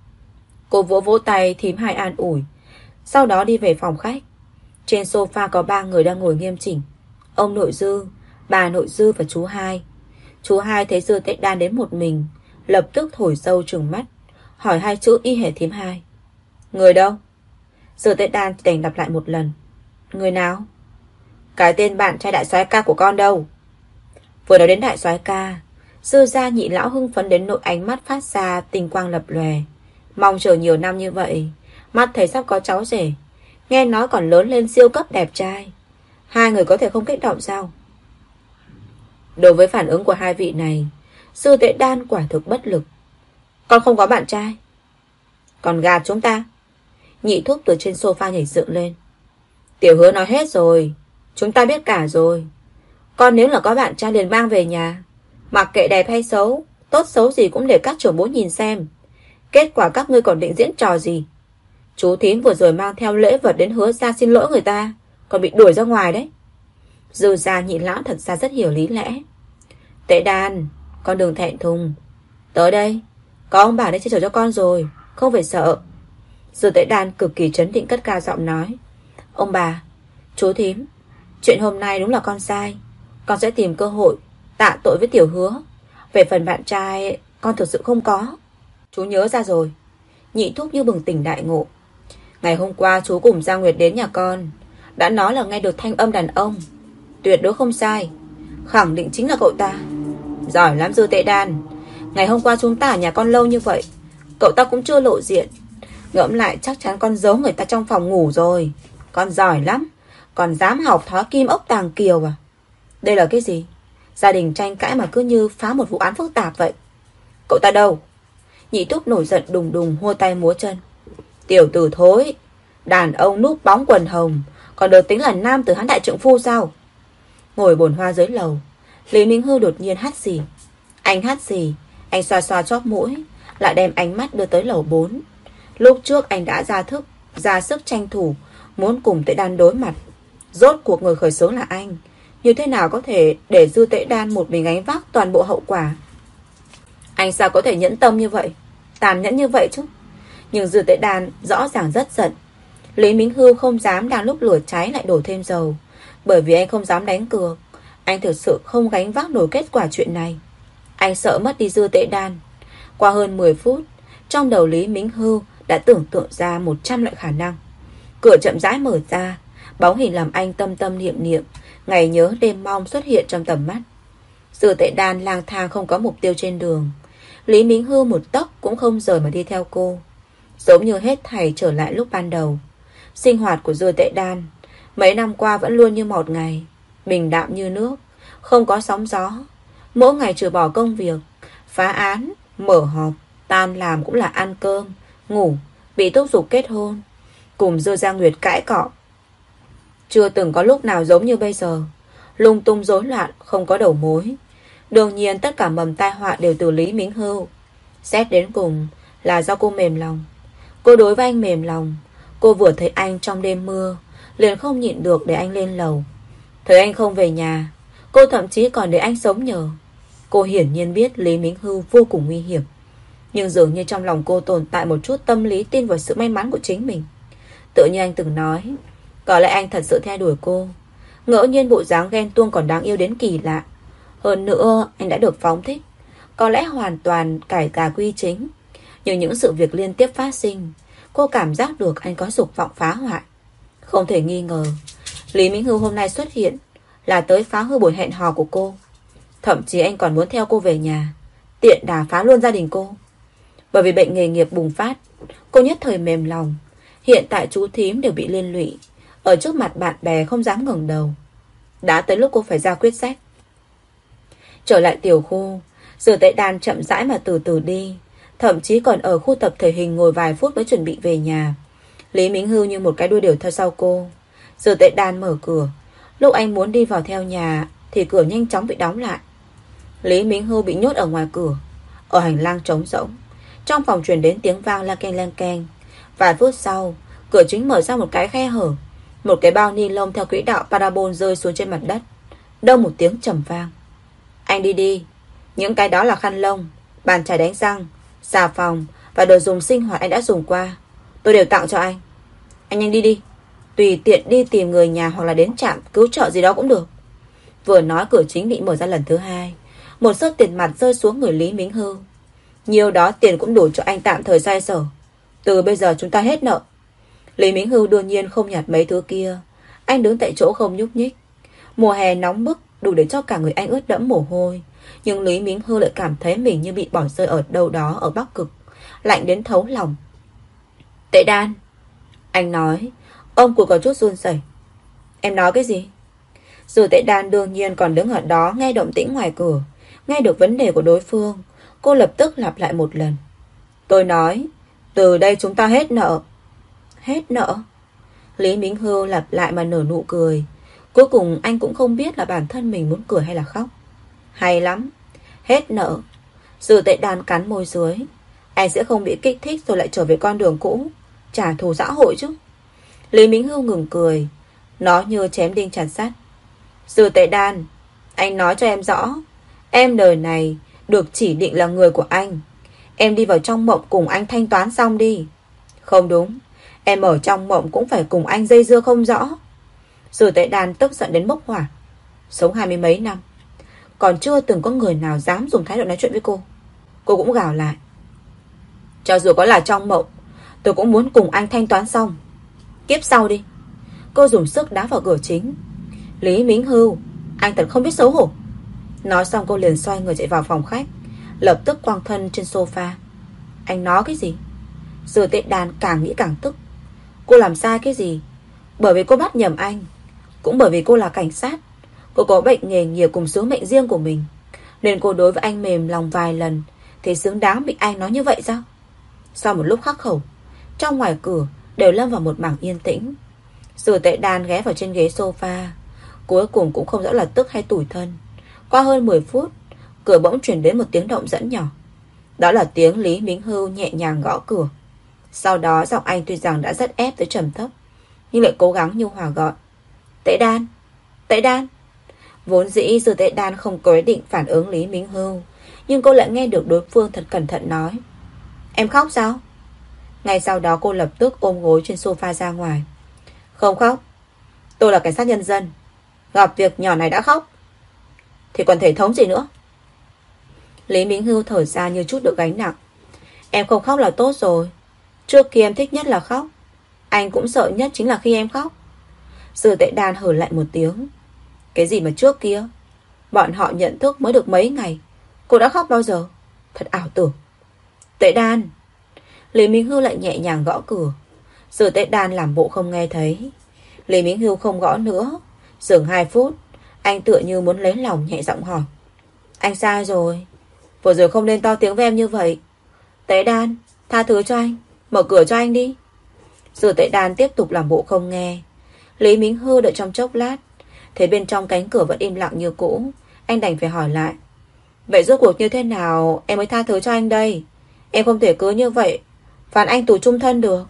Speaker 1: Cô vỗ vỗ tay thím hai an ủi, sau đó đi về phòng khách. Trên sofa có 3 người đang ngồi nghiêm chỉnh. Ông nội Dư, bà nội Dư và chú hai. Chú hai thấy Dư Tệ Đan đến một mình, lập tức thổi sâu trừng mắt, hỏi 2 chữ y hệt thím hai. Người đâu? Dư Tệ Đan đành lặp lại một lần. Người nào? Cái tên bạn trai đại soái ca của con đâu? Vừa nói đến đại soái ca, Dư gia nhị lão hưng phấn đến nỗi ánh mắt phát ra tinh quang lập lòe. Mong chờ nhiều năm như vậy, mắt thấy sắp có cháu rể, nghe nói còn lớn lên siêu cấp đẹp trai. Hai người có thể không kích động sao? Đối với phản ứng của hai vị này, Dư Tệ Đan quả thực bất lực. Con không có bạn trai. Còn gạt chúng ta. Nhị thúc từ trên sofa nhảy dựng lên. Tiểu Hứa nói hết rồi, chúng ta biết cả rồi. Con nếu là có bạn trai liền mang về nhà, mặc kệ đẹp hay xấu, tốt xấu gì cũng để các trưởng bố nhìn xem. Kết quả các ngươi còn định diễn trò gì? Chú thím vừa rồi mang theo lễ vật đến Hứa gia xin lỗi người ta, còn bị đuổi ra ngoài đấy. Dư gia nhị lão thật ra rất hiểu lý lẽ. Tệ Đan, con đừng thẹn thùng. Tới đây, có ông bà đây che chở cho con rồi, không phải sợ. Dư Tệ Đan cực kỳ trấn định cất cao giọng nói. Ông bà, chú thím, chuyện hôm nay đúng là con sai. Con sẽ tìm cơ hội tạ tội với Tiểu Hứa. Về phần bạn trai, con thực sự không có. Chú nhớ ra rồi. Nhị thúc như bừng tỉnh đại ngộ. Ngày hôm qua chú cùng Gia Nguyệt đến nhà con, đã nói là nghe được thanh âm đàn ông. Tuyệt đối không sai, khẳng định chính là cậu ta. Giỏi lắm Dư Tệ Đan. Ngày hôm qua chúng ta ở nhà con lâu như vậy, Cậu ta cũng chưa lộ diện. Ngẫm lại chắc chắn con giấu người ta trong phòng ngủ rồi. Con giỏi lắm. Còn dám học thói kim ốc tàng kiều à? Đây là cái gì? Gia đình tranh cãi mà cứ như phá một vụ án phức tạp vậy. Cậu ta đâu? Nhị Thúc nổi giận đùng đùng hô tay múa chân. Tiểu tử thối, đàn ông núp bóng quần hồng còn được tính là nam tử hán đại trượng phu sao? Ngồi bồn hoa dưới lầu, Lý Minh Hưu đột nhiên hắt xì. Anh hắt xì, anh xoa xoa chóp mũi, lại đem ánh mắt đưa tới lầu 4. Lúc trước anh đã ra sức tranh thủ, muốn cùng Tệ Đan đối mặt. Rốt cuộc người khởi xướng là anh, như thế nào có thể để Dư Tệ Đan một mình gánh vác toàn bộ hậu quả? Anh sao có thể nhẫn tâm như vậy, tàn nhẫn như vậy chứ? Nhưng Dư Tệ Đan rõ ràng rất giận. Lý Minh Hưu không dám đang lúc lửa cháy lại đổ thêm dầu, bởi vì anh không dám đánh cược. Anh thực sự không gánh vác nổi kết quả chuyện này. Anh sợ mất đi Dư Tệ Đan. Qua hơn 10 phút, trong đầu Lý Minh Hưu đã tưởng tượng ra 100 loại khả năng. Cửa chậm rãi mở ra, bóng hình làm anh tâm tâm niệm niệm, ngày nhớ đêm mong xuất hiện trong tầm mắt. Dư Tệ Đan lang thang không có mục tiêu trên đường. Lý Minh Hưu một tấc cũng không rời mà đi theo cô, giống như hết thảy trở lại lúc ban đầu. Sinh hoạt của Dư Tệ Đan mấy năm qua vẫn luôn như một ngày, bình đạm như nước, không có sóng gió. Mỗi ngày trừ bỏ công việc, phá án, mở họp, tan làm cũng là ăn cơm, ngủ, bị thúc giục kết hôn, cùng Dư Gia Nguyệt cãi cọ. Chưa từng có lúc nào giống như bây giờ, lung tung rối loạn, không có đầu mối. Đương nhiên tất cả mầm tai họa đều từ Lý Minh Hưu. Xét đến cùng là do cô mềm lòng. Cô đối với anh mềm lòng. Cô vừa thấy anh trong đêm mưa, liền không nhịn được để anh lên lầu. Thấy anh không về nhà, cô thậm chí còn để anh sống nhờ. Cô hiển nhiên biết Lý Minh Hưu vô cùng nguy hiểm, nhưng dường như trong lòng cô tồn tại một chút tâm lý tin vào sự may mắn của chính mình. Tự như anh từng nói, có lẽ anh thật sự theo đuổi cô. Ngẫu nhiên bộ dáng ghen tuông còn đáng yêu đến kỳ lạ. Hơn nữa anh đã được phóng thích, có lẽ hoàn toàn cải tà quy chính. Nhưng những sự việc liên tiếp phát sinh, cô cảm giác được anh có dục vọng phá hoại. Không thể nghi ngờ, Lý Minh Hưu hôm nay xuất hiện là tới phá hư buổi hẹn hò của cô. Thậm chí anh còn muốn theo cô về nhà, tiện đà phá luôn gia đình cô. Bởi vì bệnh nghề nghiệp bùng phát, cô nhất thời mềm lòng. Hiện tại chú thím đều bị liên lụy, ở trước mặt bạn bè không dám ngẩng đầu. Đã tới lúc cô phải ra quyết sách. Trở lại tiểu khu, Dư Tệ Đan chậm rãi mà từ từ đi, thậm chí còn ở khu tập thể hình ngồi vài phút mới chuẩn bị về nhà. Lý Minh Hưu như một cái đuôi điểu theo sau cô. Dư Tệ Đan mở cửa. Lúc anh muốn đi vào theo nhà thì cửa nhanh chóng bị đóng lại. Lý Minh Hưu bị nhốt ở ngoài cửa. Ở hành lang trống rỗng, trong phòng truyền đến tiếng vang la keng la keng. Vài phút sau, cửa chính mở ra một cái khe hở. Một cái bao ni lông theo quỹ đạo parabol rơi xuống trên mặt đất. Đông một tiếng trầm vang. Anh đi đi. Những cái đó là khăn lông, bàn chải đánh răng, xà phòng và đồ dùng sinh hoạt anh đã dùng qua. Tôi đều tặng cho anh. Anh nhanh đi đi. Tùy tiện đi tìm người nhà hoặc là đến trạm cứu trợ gì đó cũng được. Vừa nói cửa chính bị mở ra lần thứ hai. Một sớt tiền mặt rơi xuống người Lý Minh Hưu. Nhiều đó tiền cũng đủ cho anh tạm thời xoay sở. Từ bây giờ chúng ta hết nợ. Lý Minh Hưu đương nhiên không nhặt mấy thứ kia. Anh đứng tại chỗ không nhúc nhích. Mùa hè nóng bức đủ để cho cả người anh ướt đẫm mồ hôi. Nhưng Lý Minh Hưu lại cảm thấy mình như bị bỏ rơi ở đâu đó ở Bắc Cực, lạnh đến thấu lòng. Tệ Đan, anh nói. Ông cụ có chút run rẩy. Em nói cái gì? Dù Tệ Đan đương nhiên còn đứng ở đó nghe động tĩnh ngoài cửa, nghe được vấn đề của đối phương. Cô lập tức lặp lại một lần. Tôi nói, từ đây chúng ta hết nợ. Hết nợ? Lý Minh Hưu lặp lại mà nở nụ cười. Cuối cùng anh cũng không biết là bản thân mình muốn cười hay là khóc. Hay lắm. Hết nợ. Dù Tệ Đan cắn môi dưới. Anh sẽ không bị kích thích rồi lại trở về con đường cũ, trả thù xã hội chứ. Lý Minh Hưu ngừng cười. Nó như chém đinh chặt sắt. Dù Tệ Đan, anh nói cho em rõ, em đời này được chỉ định là người của anh. Em đi vào trong mộng cùng anh thanh toán xong đi. Không đúng, em ở trong mộng cũng phải cùng anh dây dưa không rõ. Dù Tệ Đan tức giận đến bốc hỏa. Sống 20 mấy năm, còn chưa từng có người nào dám dùng thái độ nói chuyện với cô. Cô cũng gào lại. Cho dù có là trong mộng, tôi cũng muốn cùng anh thanh toán xong. Kiếp sau đi. Cô dùng sức đá vào cửa chính. Lý Minh Hưu, anh thật không biết xấu hổ. Nói xong cô liền xoay người chạy vào phòng khách, lập tức quăng thân trên sofa. Anh nói cái gì? Dư Tệ Đan càng nghĩ càng tức. Cô làm sai cái gì? Bởi vì cô bắt nhầm anh, cũng bởi vì cô là cảnh sát. Cô có bệnh nghề nghiệp cùng sứ mệnh riêng của mình, nên cô đối với anh mềm lòng vài lần thì xứng đáng bị anh nói như vậy sao? Sau một lúc khắc khẩu, trong ngoài cửa đều lâm vào một mảng yên tĩnh. Dư Tệ Đan ghé vào trên ghế sofa, cuối cùng cũng không rõ là tức hay tủi thân. Qua hơn 10 phút, cửa bỗng truyền đến một tiếng động dẫn nhỏ. Đó là tiếng Lý Mính Hưu nhẹ nhàng gõ cửa. Sau đó giọng anh tuy rằng đã rất ép tới trầm thấp, nhưng lại cố gắng nhu hòa gọi: Tệ Đan, Tệ Đan. Vốn dĩ Dư Tệ Đan không có ý định phản ứng Lý Mính Hưu, nhưng cô lại nghe được đối phương thật cẩn thận nói: Em khóc sao? Ngay sau đó cô lập tức ôm gối trên sofa ra ngoài. Không khóc, tôi là cảnh sát nhân dân, gặp việc nhỏ này đã khóc thì còn thể thống gì nữa? Lý Mính Hưu thở ra như chút được gánh nặng. Em không khóc là tốt rồi. Trước kia em thích nhất là khóc, anh cũng sợ nhất chính là khi em khóc. Dư Tệ Đan hừ lại một tiếng. Cái gì mà trước kia? Bọn họ nhận thức mới được mấy ngày, cô đã khóc bao giờ? Thật ảo tưởng. Tệ Đan. Lý Minh Hưu lại nhẹ nhàng gõ cửa. Dư Tệ Đan làm bộ không nghe thấy. Lý Minh Hưu không gõ nữa. Dừng 2 phút, anh tựa như muốn lấy lòng nhẹ giọng hỏi: Anh sai rồi, vừa rồi không nên to tiếng với em như vậy. Tệ Đan, tha thứ cho anh, mở cửa cho anh đi. Dư Tệ Đan tiếp tục làm bộ không nghe. Lý Minh Hưu đợi trong chốc lát, thấy bên trong cánh cửa vẫn im lặng như cũ. Anh đành phải hỏi lại: Vậy rốt cuộc như thế nào em mới tha thứ cho anh đây? Em không thể cứ như vậy phán anh tù chung thân được.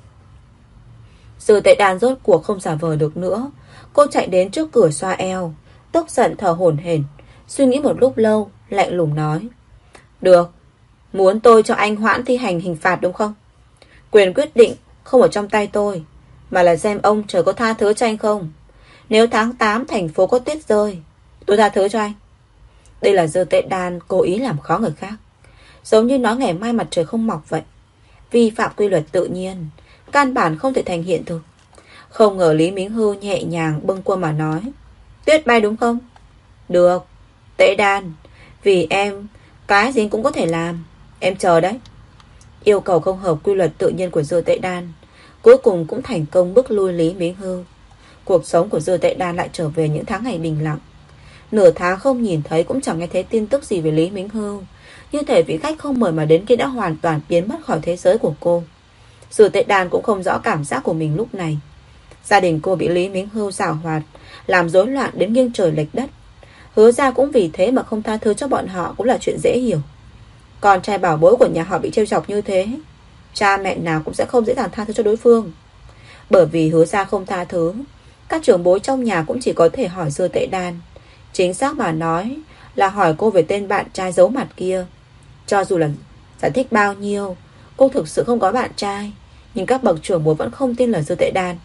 Speaker 1: Dư Tệ Đan rốt cuộc không giả vờ được nữa. Cô chạy đến trước cửa xoa eo, tức giận thở hổn hển, suy nghĩ một lúc lâu, lạnh lùng nói: Được, muốn tôi cho anh hoãn thi hành hình phạt đúng không? Quyền quyết định không ở trong tay tôi, mà là xem ông trời có tha thứ cho anh không. Nếu tháng 8 thành phố có tuyết rơi, tôi tha thứ cho anh. Đây là Dư Tệ Đan cố ý làm khó người khác, giống như nói ngày mai mặt trời không mọc vậy. Vi phạm quy luật tự nhiên, căn bản không thể thành hiện thực. Không ngờ Lý Mính Hưu nhẹ nhàng bâng quơ mà nói: Tuyết bay đúng không? Được, Tệ Đan, vì em cái gì cũng có thể làm. Em chờ đấy. Yêu cầu không hợp quy luật tự nhiên của Dư Tệ Đan cuối cùng cũng thành công bức lui Lý Mính Hưu. Cuộc sống của Dư Tệ Đan lại trở về những tháng ngày bình lặng. Nửa tháng không nhìn thấy cũng chẳng nghe thấy tin tức gì về Lý Mính Hưu, như thể vị khách không mời mà đến kia đã hoàn toàn biến mất khỏi thế giới của cô. Dư Tệ Đan cũng không rõ cảm giác của mình lúc này. Gia đình cô bị Lý Mính Hưu giảo hoạt, làm rối loạn đến nghiêng trời lệch đất. Hứa ra cũng vì thế mà không tha thứ cho bọn họ cũng là chuyện dễ hiểu. Con trai bảo bối của nhà họ bị trêu chọc như thế, cha mẹ nào cũng sẽ không dễ dàng tha thứ cho đối phương. Bởi vì Hứa ra không tha thứ, các trưởng bối trong nhà cũng chỉ có thể hỏi Dư Tệ Đan. Chính xác mà nói là hỏi cô về tên bạn trai giấu mặt kia. Cho dù là giải thích bao nhiêu, cô thực sự không có bạn trai, nhưng các bậc trưởng bối vẫn không tin lời Dư Tệ Đan.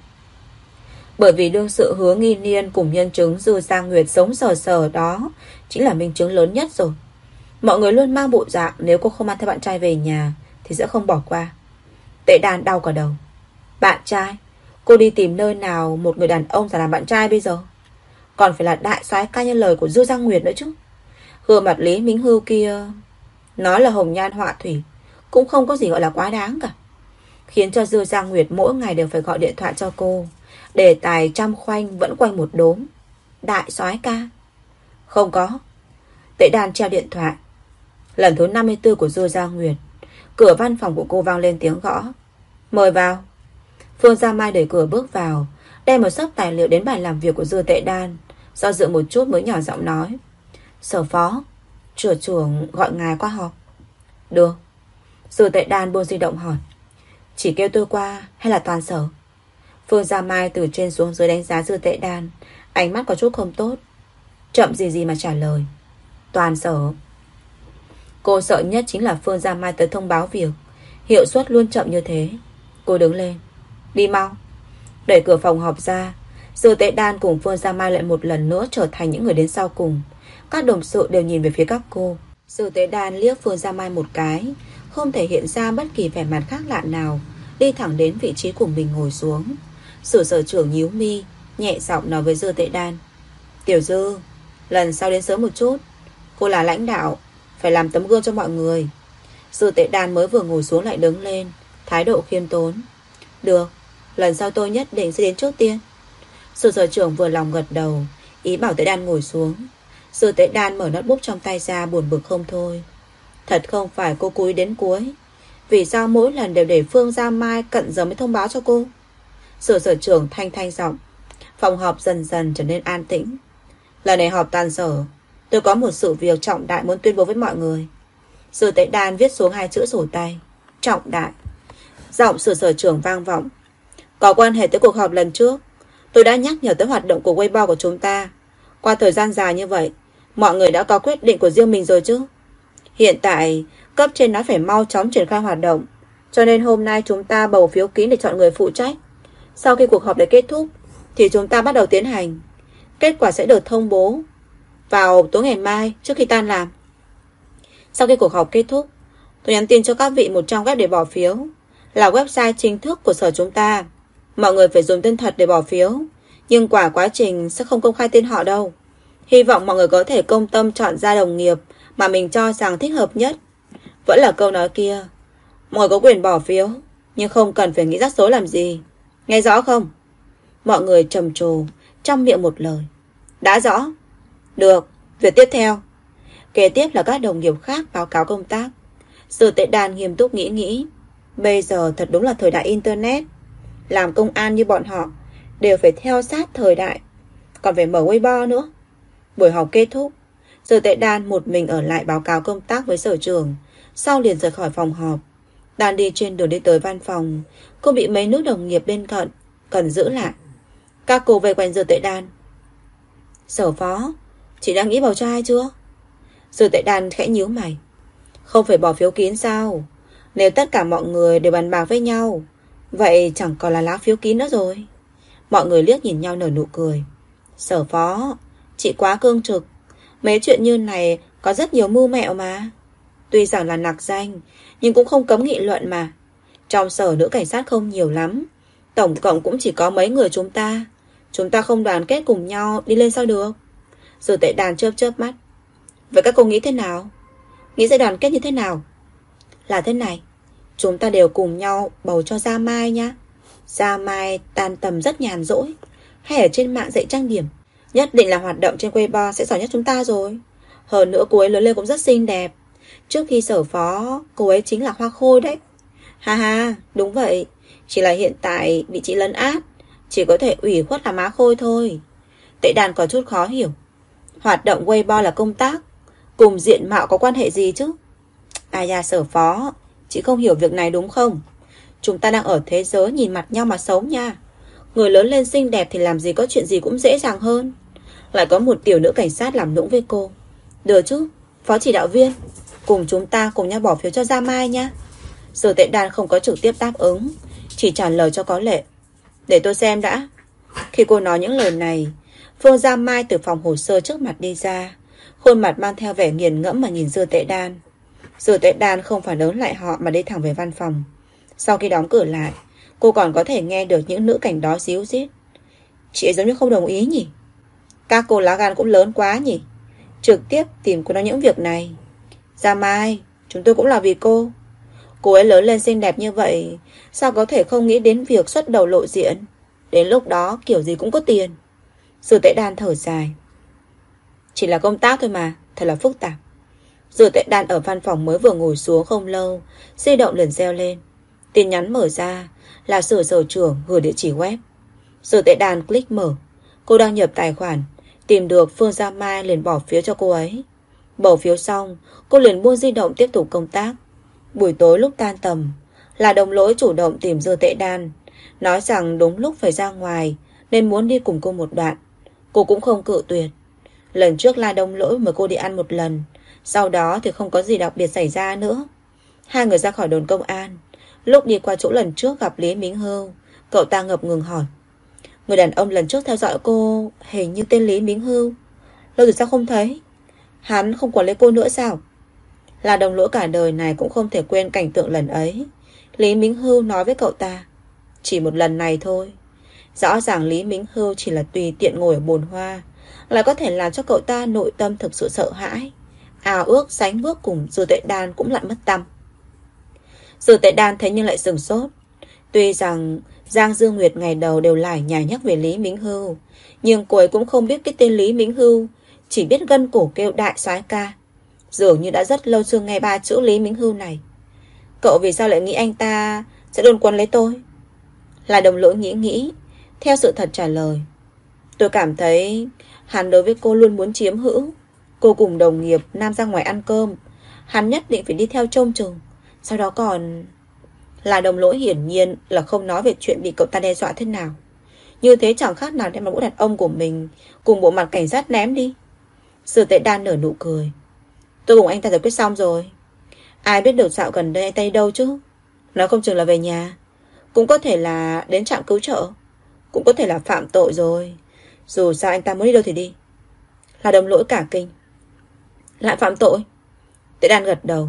Speaker 1: Bởi vì đương sự Hứa Nghi Niên cùng nhân chứng Dư Giang Nguyệt sống sờ sờ đó chính là minh chứng lớn nhất rồi. Mọi người luôn mang bộ dạng nếu cô không mang theo bạn trai về nhà thì sẽ không bỏ qua. Tệ Đan đau cả đầu. Bạn trai? Cô đi tìm nơi nào một người đàn ông sẽ làm bạn trai bây giờ? Còn phải là đại soái ca như lời của Dư Giang Nguyệt nữa chứ. Gương mặt Lý Mính Hưu kia nói là hồng nhan họa thủy cũng không có gì gọi là quá đáng cả, khiến cho Dư Giang Nguyệt mỗi ngày đều phải gọi điện thoại cho cô. Đề tài trăm khoanh vẫn quanh một đốm: đại soái ca. Không có. Tệ Đan treo điện thoại. Lần thứ 54 của Dư Giang Nguyệt. Cửa văn phòng của cô vang lên tiếng gõ. Mời vào. Phương Gia Mai đẩy cửa bước vào, đem một xấp tài liệu đến bàn làm việc của Dư Tệ Đan. Do dự một chút mới nhỏ giọng nói: Sở phó, trưởng gọi ngài qua họp. Được. Dư Tệ Đan buông di động hỏi: Chỉ kêu tôi qua hay là toàn sở? Phương Gia Mai từ trên xuống dưới đánh giá Dư Tệ Đan, ánh mắt có chút không tốt. Chậm gì mà trả lời: Toàn sở. Cô sợ nhất chính là Phương Gia Mai tới thông báo việc, hiệu suất luôn chậm như thế. Cô đứng lên: Đi mau. Đẩy cửa phòng họp ra, Dư Tệ Đan cùng Phương Gia Mai lại một lần nữa trở thành những người đến sau cùng. Các đồng sự đều nhìn về phía các cô. Dư Tệ Đan liếc Phương Gia Mai một cái, không thể hiện ra bất kỳ vẻ mặt khác lạ nào, đi thẳng đến vị trí của mình ngồi xuống. Sử sở trưởng nhíu mi, nhẹ giọng nói với Dư Tệ Đan: Tiểu Dư, lần sau đến sớm một chút. Cô là lãnh đạo, phải làm tấm gương cho mọi người. Dư Tệ Đan mới vừa ngồi xuống lại đứng lên, thái độ khiêm tốn. Được, lần sau tôi nhất định sẽ đến trước tiên. Sự sở trưởng vừa lòng gật đầu, ý bảo Tệ Đan ngồi xuống. Dư Tệ Đan mở notebook trong tay ra, buồn bực không thôi. Thật không phải cô cúi đến cuối. Vì sao mỗi lần đều để Phương Gia Mai cận giờ mới thông báo cho cô? Sự sở trưởng thanh thanh giọng. Phòng họp dần dần trở nên an tĩnh. Lần này họp toàn sở, tôi có một sự việc trọng đại muốn tuyên bố với mọi người. Dư Tệ Đan viết xuống 2 chữ sổ tay. Trọng đại. Giọng sự sở trưởng vang vọng. Có quan hệ tới cuộc họp lần trước, tôi đã nhắc nhở tới hoạt động của Weibo của chúng ta. Qua thời gian dài như vậy, mọi người đã có quyết định của riêng mình rồi chứ. Hiện tại, cấp trên nói phải mau chóng triển khai hoạt động. Cho nên hôm nay chúng ta bầu phiếu kín để chọn người phụ trách. Sau khi cuộc họp đã kết thúc, thì chúng ta bắt đầu tiến hành. Kết quả sẽ được thông bố vào tối ngày mai trước khi tan làm. Sau khi cuộc họp kết thúc, tôi nhắn tin cho các vị một trang web để bỏ phiếu. Là website chính thức của sở chúng ta. Mọi người phải dùng tên thật để bỏ phiếu, nhưng quá trình sẽ không công khai tên họ đâu. Hy vọng mọi người có thể công tâm chọn ra đồng nghiệp mà mình cho rằng thích hợp nhất. Vẫn là câu nói kia, mọi người có quyền bỏ phiếu, nhưng không cần phải nghĩ rắc rối làm gì. Nghe rõ không? Mọi người trầm trồ, trong miệng một lời. Đã rõ. Được, việc tiếp theo. Kế tiếp là các đồng nghiệp khác báo cáo công tác. Sự Tệ Đàn nghiêm túc nghĩ. Bây giờ thật đúng là thời đại internet. Làm công an như bọn họ đều phải theo sát thời đại, còn phải mở Weibo nữa. Buổi họp kết thúc, Sự Tệ Đan một mình ở lại báo cáo công tác với sở trưởng, sau liền rời khỏi phòng họp. Đang đi trên đường đi tới văn phòng, cô bị mấy nữ đồng nghiệp bên cạnh cần giữ lại. Các cô vây quanh Sự Tệ Đan. Sở phó, chị đã nghĩ bầu cho ai chưa? Sự Tệ Đan khẽ nhíu mày. Không phải bỏ phiếu kín sao? Nếu tất cả mọi người đều bàn bạc với nhau, vậy chẳng còn là lá phiếu kín nữa rồi. Mọi người liếc nhìn nhau nở nụ cười. Sở phó, chị quá cương trực. Mấy chuyện như này có rất nhiều mưu mẹo mà. Tuy rằng là nặc danh, nhưng cũng không cấm nghị luận mà. Trong sở nữ cảnh sát không nhiều lắm, tổng cộng cũng chỉ có mấy người chúng ta. Chúng ta không đoàn kết cùng nhau đi lên sao được? Sự Tệ Đàn chớp chớp mắt. Vậy các cô nghĩ thế nào? Nghĩ sẽ đoàn kết như thế nào? Là thế này, chúng ta đều cùng nhau bầu cho Gia Mai nhá. Gia Mai tan tầm rất nhàn rỗi, hay ở trên mạng dạy trang điểm. Nhất định là hoạt động trên Weibo sẽ giỏi nhất chúng ta rồi. Hơn nữa cô ấy lớn lên cũng rất xinh đẹp. Trước khi sở phó, cô ấy chính là hoa khôi đấy. Ha ha, đúng vậy. Chỉ là hiện tại bị chị lấn át, chỉ có thể ủy khuất là má khôi thôi. Tệ Đàn có chút khó hiểu. Hoạt động Weibo là công tác, cùng diện mạo có quan hệ gì chứ? Ai da sở phó, chị không hiểu việc này đúng không? Chúng ta đang ở thế giới nhìn mặt nhau mà sống nha. Người lớn lên xinh đẹp thì làm gì có chuyện gì cũng dễ dàng hơn. Lại có một tiểu nữ cảnh sát làm nũng với cô. Được chứ, phó chỉ đạo viên, cùng chúng ta cùng nhau bỏ phiếu cho Gia Mai nha. Sở Tệ Đàn không có trực tiếp đáp ứng, chỉ trả lời cho có lệ. Để tôi xem đã. Khi cô nói những lời này, Phương Gia Mai từ phòng hồ sơ trước mặt đi ra, khuôn mặt mang theo vẻ nghiền ngẫm mà nhìn Dư Tệ Đan. Dư Tệ Đan không phản ứng lại họ mà đi thẳng về văn phòng. Sau khi đóng cửa lại, cô còn có thể nghe được những nữ cảnh đó díu dít. Chị ấy giống như không đồng ý nhỉ? Các cô lá gan cũng lớn quá nhỉ? Trực tiếp tìm cô nói những việc này. Gia Mai, chúng tôi cũng là vì cô. Cô ấy lớn lên xinh đẹp như vậy, sao có thể không nghĩ đến việc xuất đầu lộ diện? Đến lúc đó kiểu gì cũng có tiền. Dư Tệ Đan thở dài. Chỉ là công tác thôi mà, thật là phức tạp. Dư Tệ Đan ở văn phòng mới vừa ngồi xuống không lâu, di động liền reo lên. Tin nhắn mở ra là sở trưởng gửi địa chỉ web. Dư Tệ Đan click mở. Cô đăng nhập tài khoản, tìm được Phương Gia Mai liền bỏ phiếu cho cô ấy. Bỏ phiếu xong, cô liền buông di động tiếp tục công tác. Buổi tối lúc tan tầm, là Đồng Lỗi chủ động tìm Dư Tệ Đan, nói rằng đúng lúc phải ra ngoài nên muốn đi cùng cô một đoạn. Cô cũng không cự tuyệt. Lần trước là Đồng Lỗi mời cô đi ăn một lần, sau đó thì không có gì đặc biệt xảy ra nữa. Hai người ra khỏi đồn công an. Lúc đi qua chỗ lần trước gặp Lý Minh Hưu, cậu ta ngập ngừng hỏi. Người đàn ông lần trước theo dõi cô hình như tên Lý Minh Hưu, lâu rồi sao không thấy? Hắn không quản lấy cô nữa sao? Là Đồng Lỗi cả đời này cũng không thể quên cảnh tượng lần ấy. Lý Minh Hưu nói với cậu ta, chỉ một lần này thôi. Rõ ràng Lý Minh Hưu chỉ là tùy tiện ngồi ở bồn hoa, lại có thể làm cho cậu ta nội tâm thực sự sợ hãi. Ảo ước sánh bước cùng Dư Tệ Đan cũng lại mất tăm. Dư Tệ Đan thấy nhưng lại sửng sốt. Tuy rằng Giang Dương Nguyệt ngày đầu đều lải nhải nhắc về Lý Mính Hưu, nhưng cô ấy cũng không biết cái tên Lý Mính Hưu, chỉ biết gân cổ kêu đại soái ca. Dường như đã rất lâu chưa nghe ba chữ Lý Mính Hưu này. Cậu vì sao lại nghĩ anh ta sẽ đồn quân lấy tôi? Là Đồng Lỗi nghĩ, theo sự thật trả lời. Tôi cảm thấy hắn đối với cô luôn muốn chiếm hữu. Cô cùng đồng nghiệp nam ra ngoài ăn cơm, hắn nhất định phải đi theo trông chừng. Sau đó còn... Là Đồng Lỗi hiển nhiên là không nói về chuyện bị cậu ta đe dọa thế nào. Như thế chẳng khác nào đem mặt mũi đàn ông của mình cùng bộ mặt cảnh sát ném đi. Dư Tệ Đan nở nụ cười. Tôi cùng anh ta giải quyết xong rồi. Ai biết được dạo gần đây anh ta đi đâu chứ? Nói không chừng là về nhà, cũng có thể là đến trạm cứu trợ, cũng có thể là phạm tội rồi. Dù sao anh ta muốn đi đâu thì đi. Là Đồng Lỗi cả kinh. Lại phạm tội? Tệ Đan gật đầu.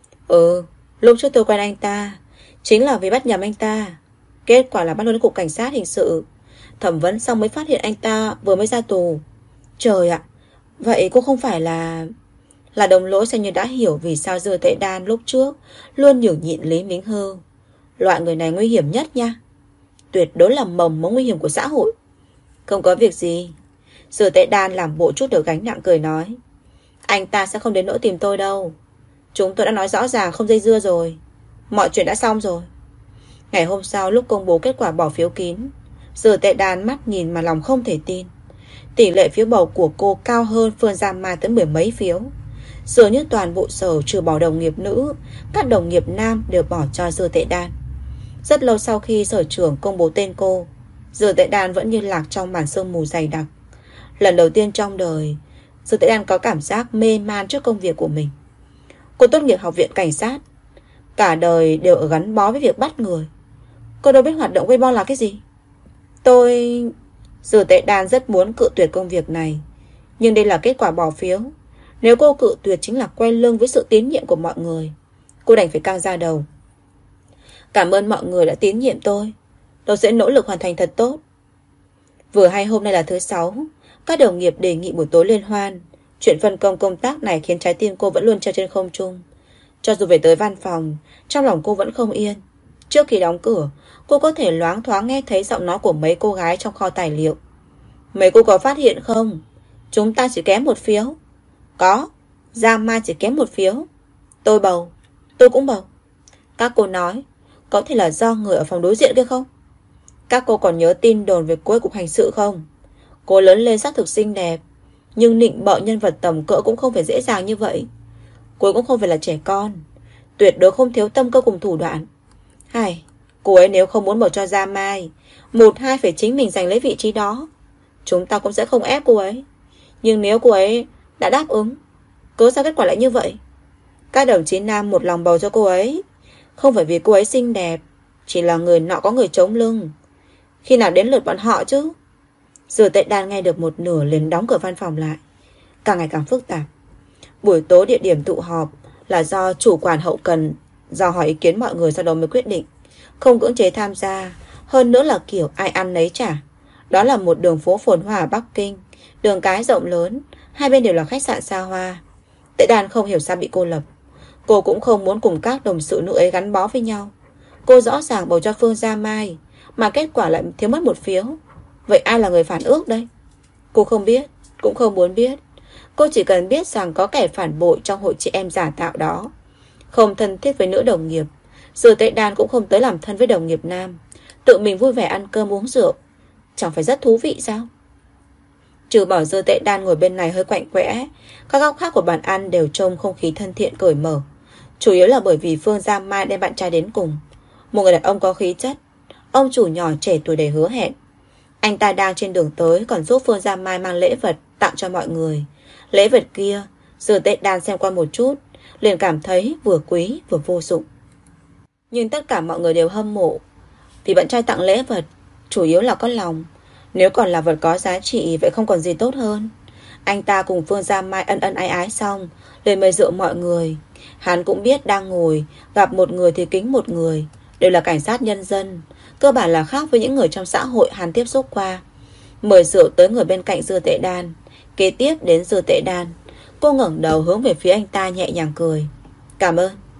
Speaker 1: Lúc trước tôi quen anh ta chính là vì bắt nhầm anh ta. Kết quả là bắt luôn đến cục cảnh sát hình sự. Thẩm vấn xong mới phát hiện anh ta vừa mới ra tù. Trời ạ, vậy cô không phải là... Là Đồng Lỗi xem như đã hiểu vì sao Dư Tệ Đan lúc trước luôn nhường nhịn Lý Mính Hưu. Loại người này nguy hiểm nhất nha. Tuyệt đối là mầm mống nguy hiểm của xã hội. Không có việc gì. Dư Tệ Đan làm bộ chút được gánh nặng cười nói. Anh ta sẽ không đến nỗi tìm tôi đâu. Chúng tôi đã nói rõ ràng không dây dưa rồi. Mọi chuyện đã xong rồi. Ngày hôm sau lúc công bố kết quả bỏ phiếu kín, Dư Tệ Đan mắt nhìn mà lòng không thể tin. Tỷ lệ phiếu bầu của cô cao hơn Phương Gia Mai tới 10 mấy phiếu. Dường như toàn bộ sở trừ bỏ đồng nghiệp nữ, các đồng nghiệp nam đều bỏ cho Dư Tệ Đan. Rất lâu sau khi sở trưởng công bố tên cô, Dư Tệ Đan vẫn như lạc trong màn sương mù dày đặc. Lần đầu tiên trong đời, Dư Tệ Đan có cảm giác mê man trước công việc của mình. Cô tốt nghiệp học viện cảnh sát, cả đời đều ở gắn bó với việc bắt người. Cô đâu biết hoạt động Weibo là cái gì. Dư Tệ Đan rất muốn cự tuyệt công việc này, nhưng đây là kết quả bỏ phiếu. Nếu cô cự tuyệt chính là quay lưng với sự tín nhiệm của mọi người. Cô đành phải căng ra đầu. Cảm ơn mọi người đã tín nhiệm tôi. Tôi sẽ nỗ lực hoàn thành thật tốt. Vừa hay hôm nay là thứ 6, các đồng nghiệp đề nghị buổi tối liên hoan. Chuyện phân công công tác này khiến trái tim cô vẫn luôn treo trên không trung. Cho dù về tới văn phòng, trong lòng cô vẫn không yên. Trước khi đóng cửa, cô có thể loáng thoáng nghe thấy giọng nói của mấy cô gái trong kho tài liệu. Mấy cô có phát hiện không? Chúng ta chỉ kém một phiếu. Có, Giang Mai chỉ kém một phiếu. Tôi bầu, tôi cũng bầu. Các cô nói, có thể là do người ở phòng đối diện kia không? Các cô còn nhớ tin đồn về cô ấy cục hành sự không? Cô lớn lên xác thực xinh đẹp, nhưng nịnh bợ nhân vật tầm cỡ cũng không phải dễ dàng như vậy. Cô ấy cũng không phải là trẻ con, tuyệt đối không thiếu tâm cơ cùng thủ đoạn. Cô ấy nếu không muốn bầu cho Giang Mai, một hai phải chính mình giành lấy vị trí đó. Chúng ta cũng sẽ không ép cô ấy. Nhưng nếu cô ấy đã đáp ứng, cớ sao kết quả lại như vậy? Các đồng chí nam một lòng bầu cho cô ấy, không phải vì cô ấy xinh đẹp, chỉ là người nọ có người chống lưng. Khi nào đến lượt bọn họ chứ? Dư Tệ Đan nghe được một nửa liền đóng cửa văn phòng lại. Càng ngày càng phức tạp. Buổi tối địa điểm tụ họp là do chủ quản hậu cần do hỏi ý kiến mọi người sau đó mới quyết định. Không cưỡng chế tham gia. Hơn nữa là kiểu ai ăn nấy trả. Đó là một đường phố phồn hoa ở Bắc Kinh. Đường cái rộng lớn, hai bên đều là khách sạn xa hoa. Tệ Đan không hiểu sao bị cô lập. Cô cũng không muốn cùng các đồng sự nữ ấy gắn bó với nhau. Cô rõ ràng bầu cho Phương Gia Mai, mà kết quả lại thiếu mất một phiếu. Vậy ai là người phản ước đây? Cô không biết, cũng không muốn biết. Cô chỉ cần biết rằng có kẻ phản bội trong hội chị em giả tạo đó. Không thân thiết với nữ đồng nghiệp. Dư Tệ Đan cũng không tới làm thân với đồng nghiệp nam. Tự mình vui vẻ ăn cơm uống rượu, chẳng phải rất thú vị sao? Trừ bỏ Dư Tệ Đan ngồi bên này hơi quạnh quẽ, các góc khác của bàn ăn đều trông không khí thân thiện cởi mở. Chủ yếu là bởi vì Phương Gia Mai đem bạn trai đến cùng. Một người đàn ông có khí chất. Ông chủ nhỏ trẻ tuổi đầy hứa hẹn. Anh ta đang trên đường tới còn giúp Phương Gia Mai mang lễ vật tặng cho mọi người. Lễ vật kia Dư Tệ Đan xem qua một chút, liền cảm thấy vừa quý vừa vô dụng. Nhưng tất cả mọi người đều hâm mộ, vì bạn trai tặng lễ vật chủ yếu là có lòng. Nếu còn là vật có giá trị, vậy không còn gì tốt hơn. Anh ta cùng Phương Gia Mai ân ân ái ái xong, liền mời rượu mọi người. Hắn cũng biết đang ngồi, gặp một người thì kính một người, đều là cảnh sát nhân dân, cơ bản là khác với những người trong xã hội hắn tiếp xúc qua. Mời rượu tới người bên cạnh Dư Tệ Đan. Kế tiếp đến Dư Tệ Đan. Cô ngẩng đầu hướng về phía anh ta nhẹ nhàng cười. Cảm ơn.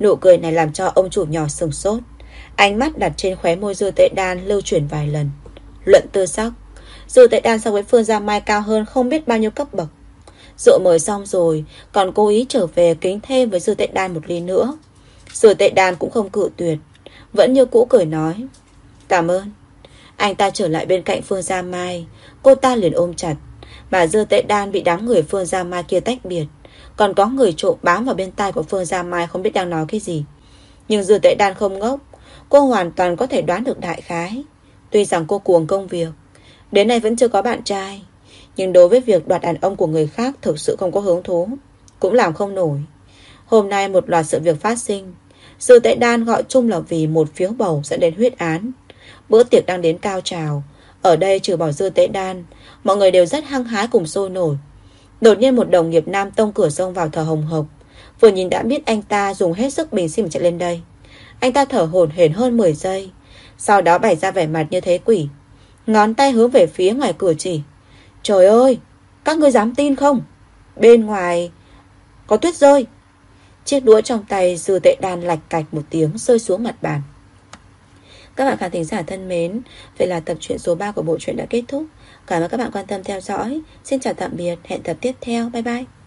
Speaker 1: Nụ cười này làm cho ông chủ nhỏ sửng sốt. Ánh mắt đặt trên khóe môi Dư Tệ Đan lưu chuyển vài lần. Luận tư sắc, Dư Tệ Đan so với Phương Gia Mai cao hơn không biết bao nhiêu cấp bậc. Rượu mời xong rồi, còn cố ý trở về kính thêm với Dư Tệ Đan một ly nữa. Dư Tệ Đan cũng không cự tuyệt, vẫn như cũ cười nói cảm ơn. Anh ta trở lại bên cạnh Phương Gia Mai, cô ta liền ôm chặt. Mà Dư Tệ Đan bị đám người Phương Gia Mai kia tách biệt. Còn có người trộm bám vào bên tai của Phương Gia Mai không biết đang nói cái gì. Nhưng Dư Tệ Đan không ngốc, cô hoàn toàn có thể đoán được đại khái. Tuy rằng cô cuồng công việc, đến nay vẫn chưa có bạn trai, nhưng đối với việc đoạt đàn ông của người khác thực sự không có hứng thú, cũng làm không nổi. Hôm nay một loạt sự việc phát sinh, Dư Tệ Đan gọi chung là vì một phiếu bầu dẫn đến huyết án. Bữa tiệc đang đến cao trào. Ở đây trừ bỏ Dư Tệ Đan, mọi người đều rất hăng hái cùng sôi nổi. Đột nhiên một đồng nghiệp nam tông cửa xông vào thở hồng hộc. Vừa nhìn đã biết anh ta dùng hết sức bình sinh chạy lên đây. Anh ta thở hổn hển hơn 10 giây, sau đó bày ra vẻ mặt như thế quỷ, ngón tay hướng về phía ngoài cửa chỉ. Trời ơi, các ngươi dám tin không? Bên ngoài có tuyết rơi. Chiếc đũa trong tay Dư Tệ Đan lạch cạch một tiếng rơi xuống mặt bàn. Các bạn khán thính giả thân mến, vậy là tập truyện số 3 của bộ truyện đã kết thúc. Cảm ơn các bạn quan tâm theo dõi. Xin chào tạm biệt, hẹn tập tiếp theo, bye bye.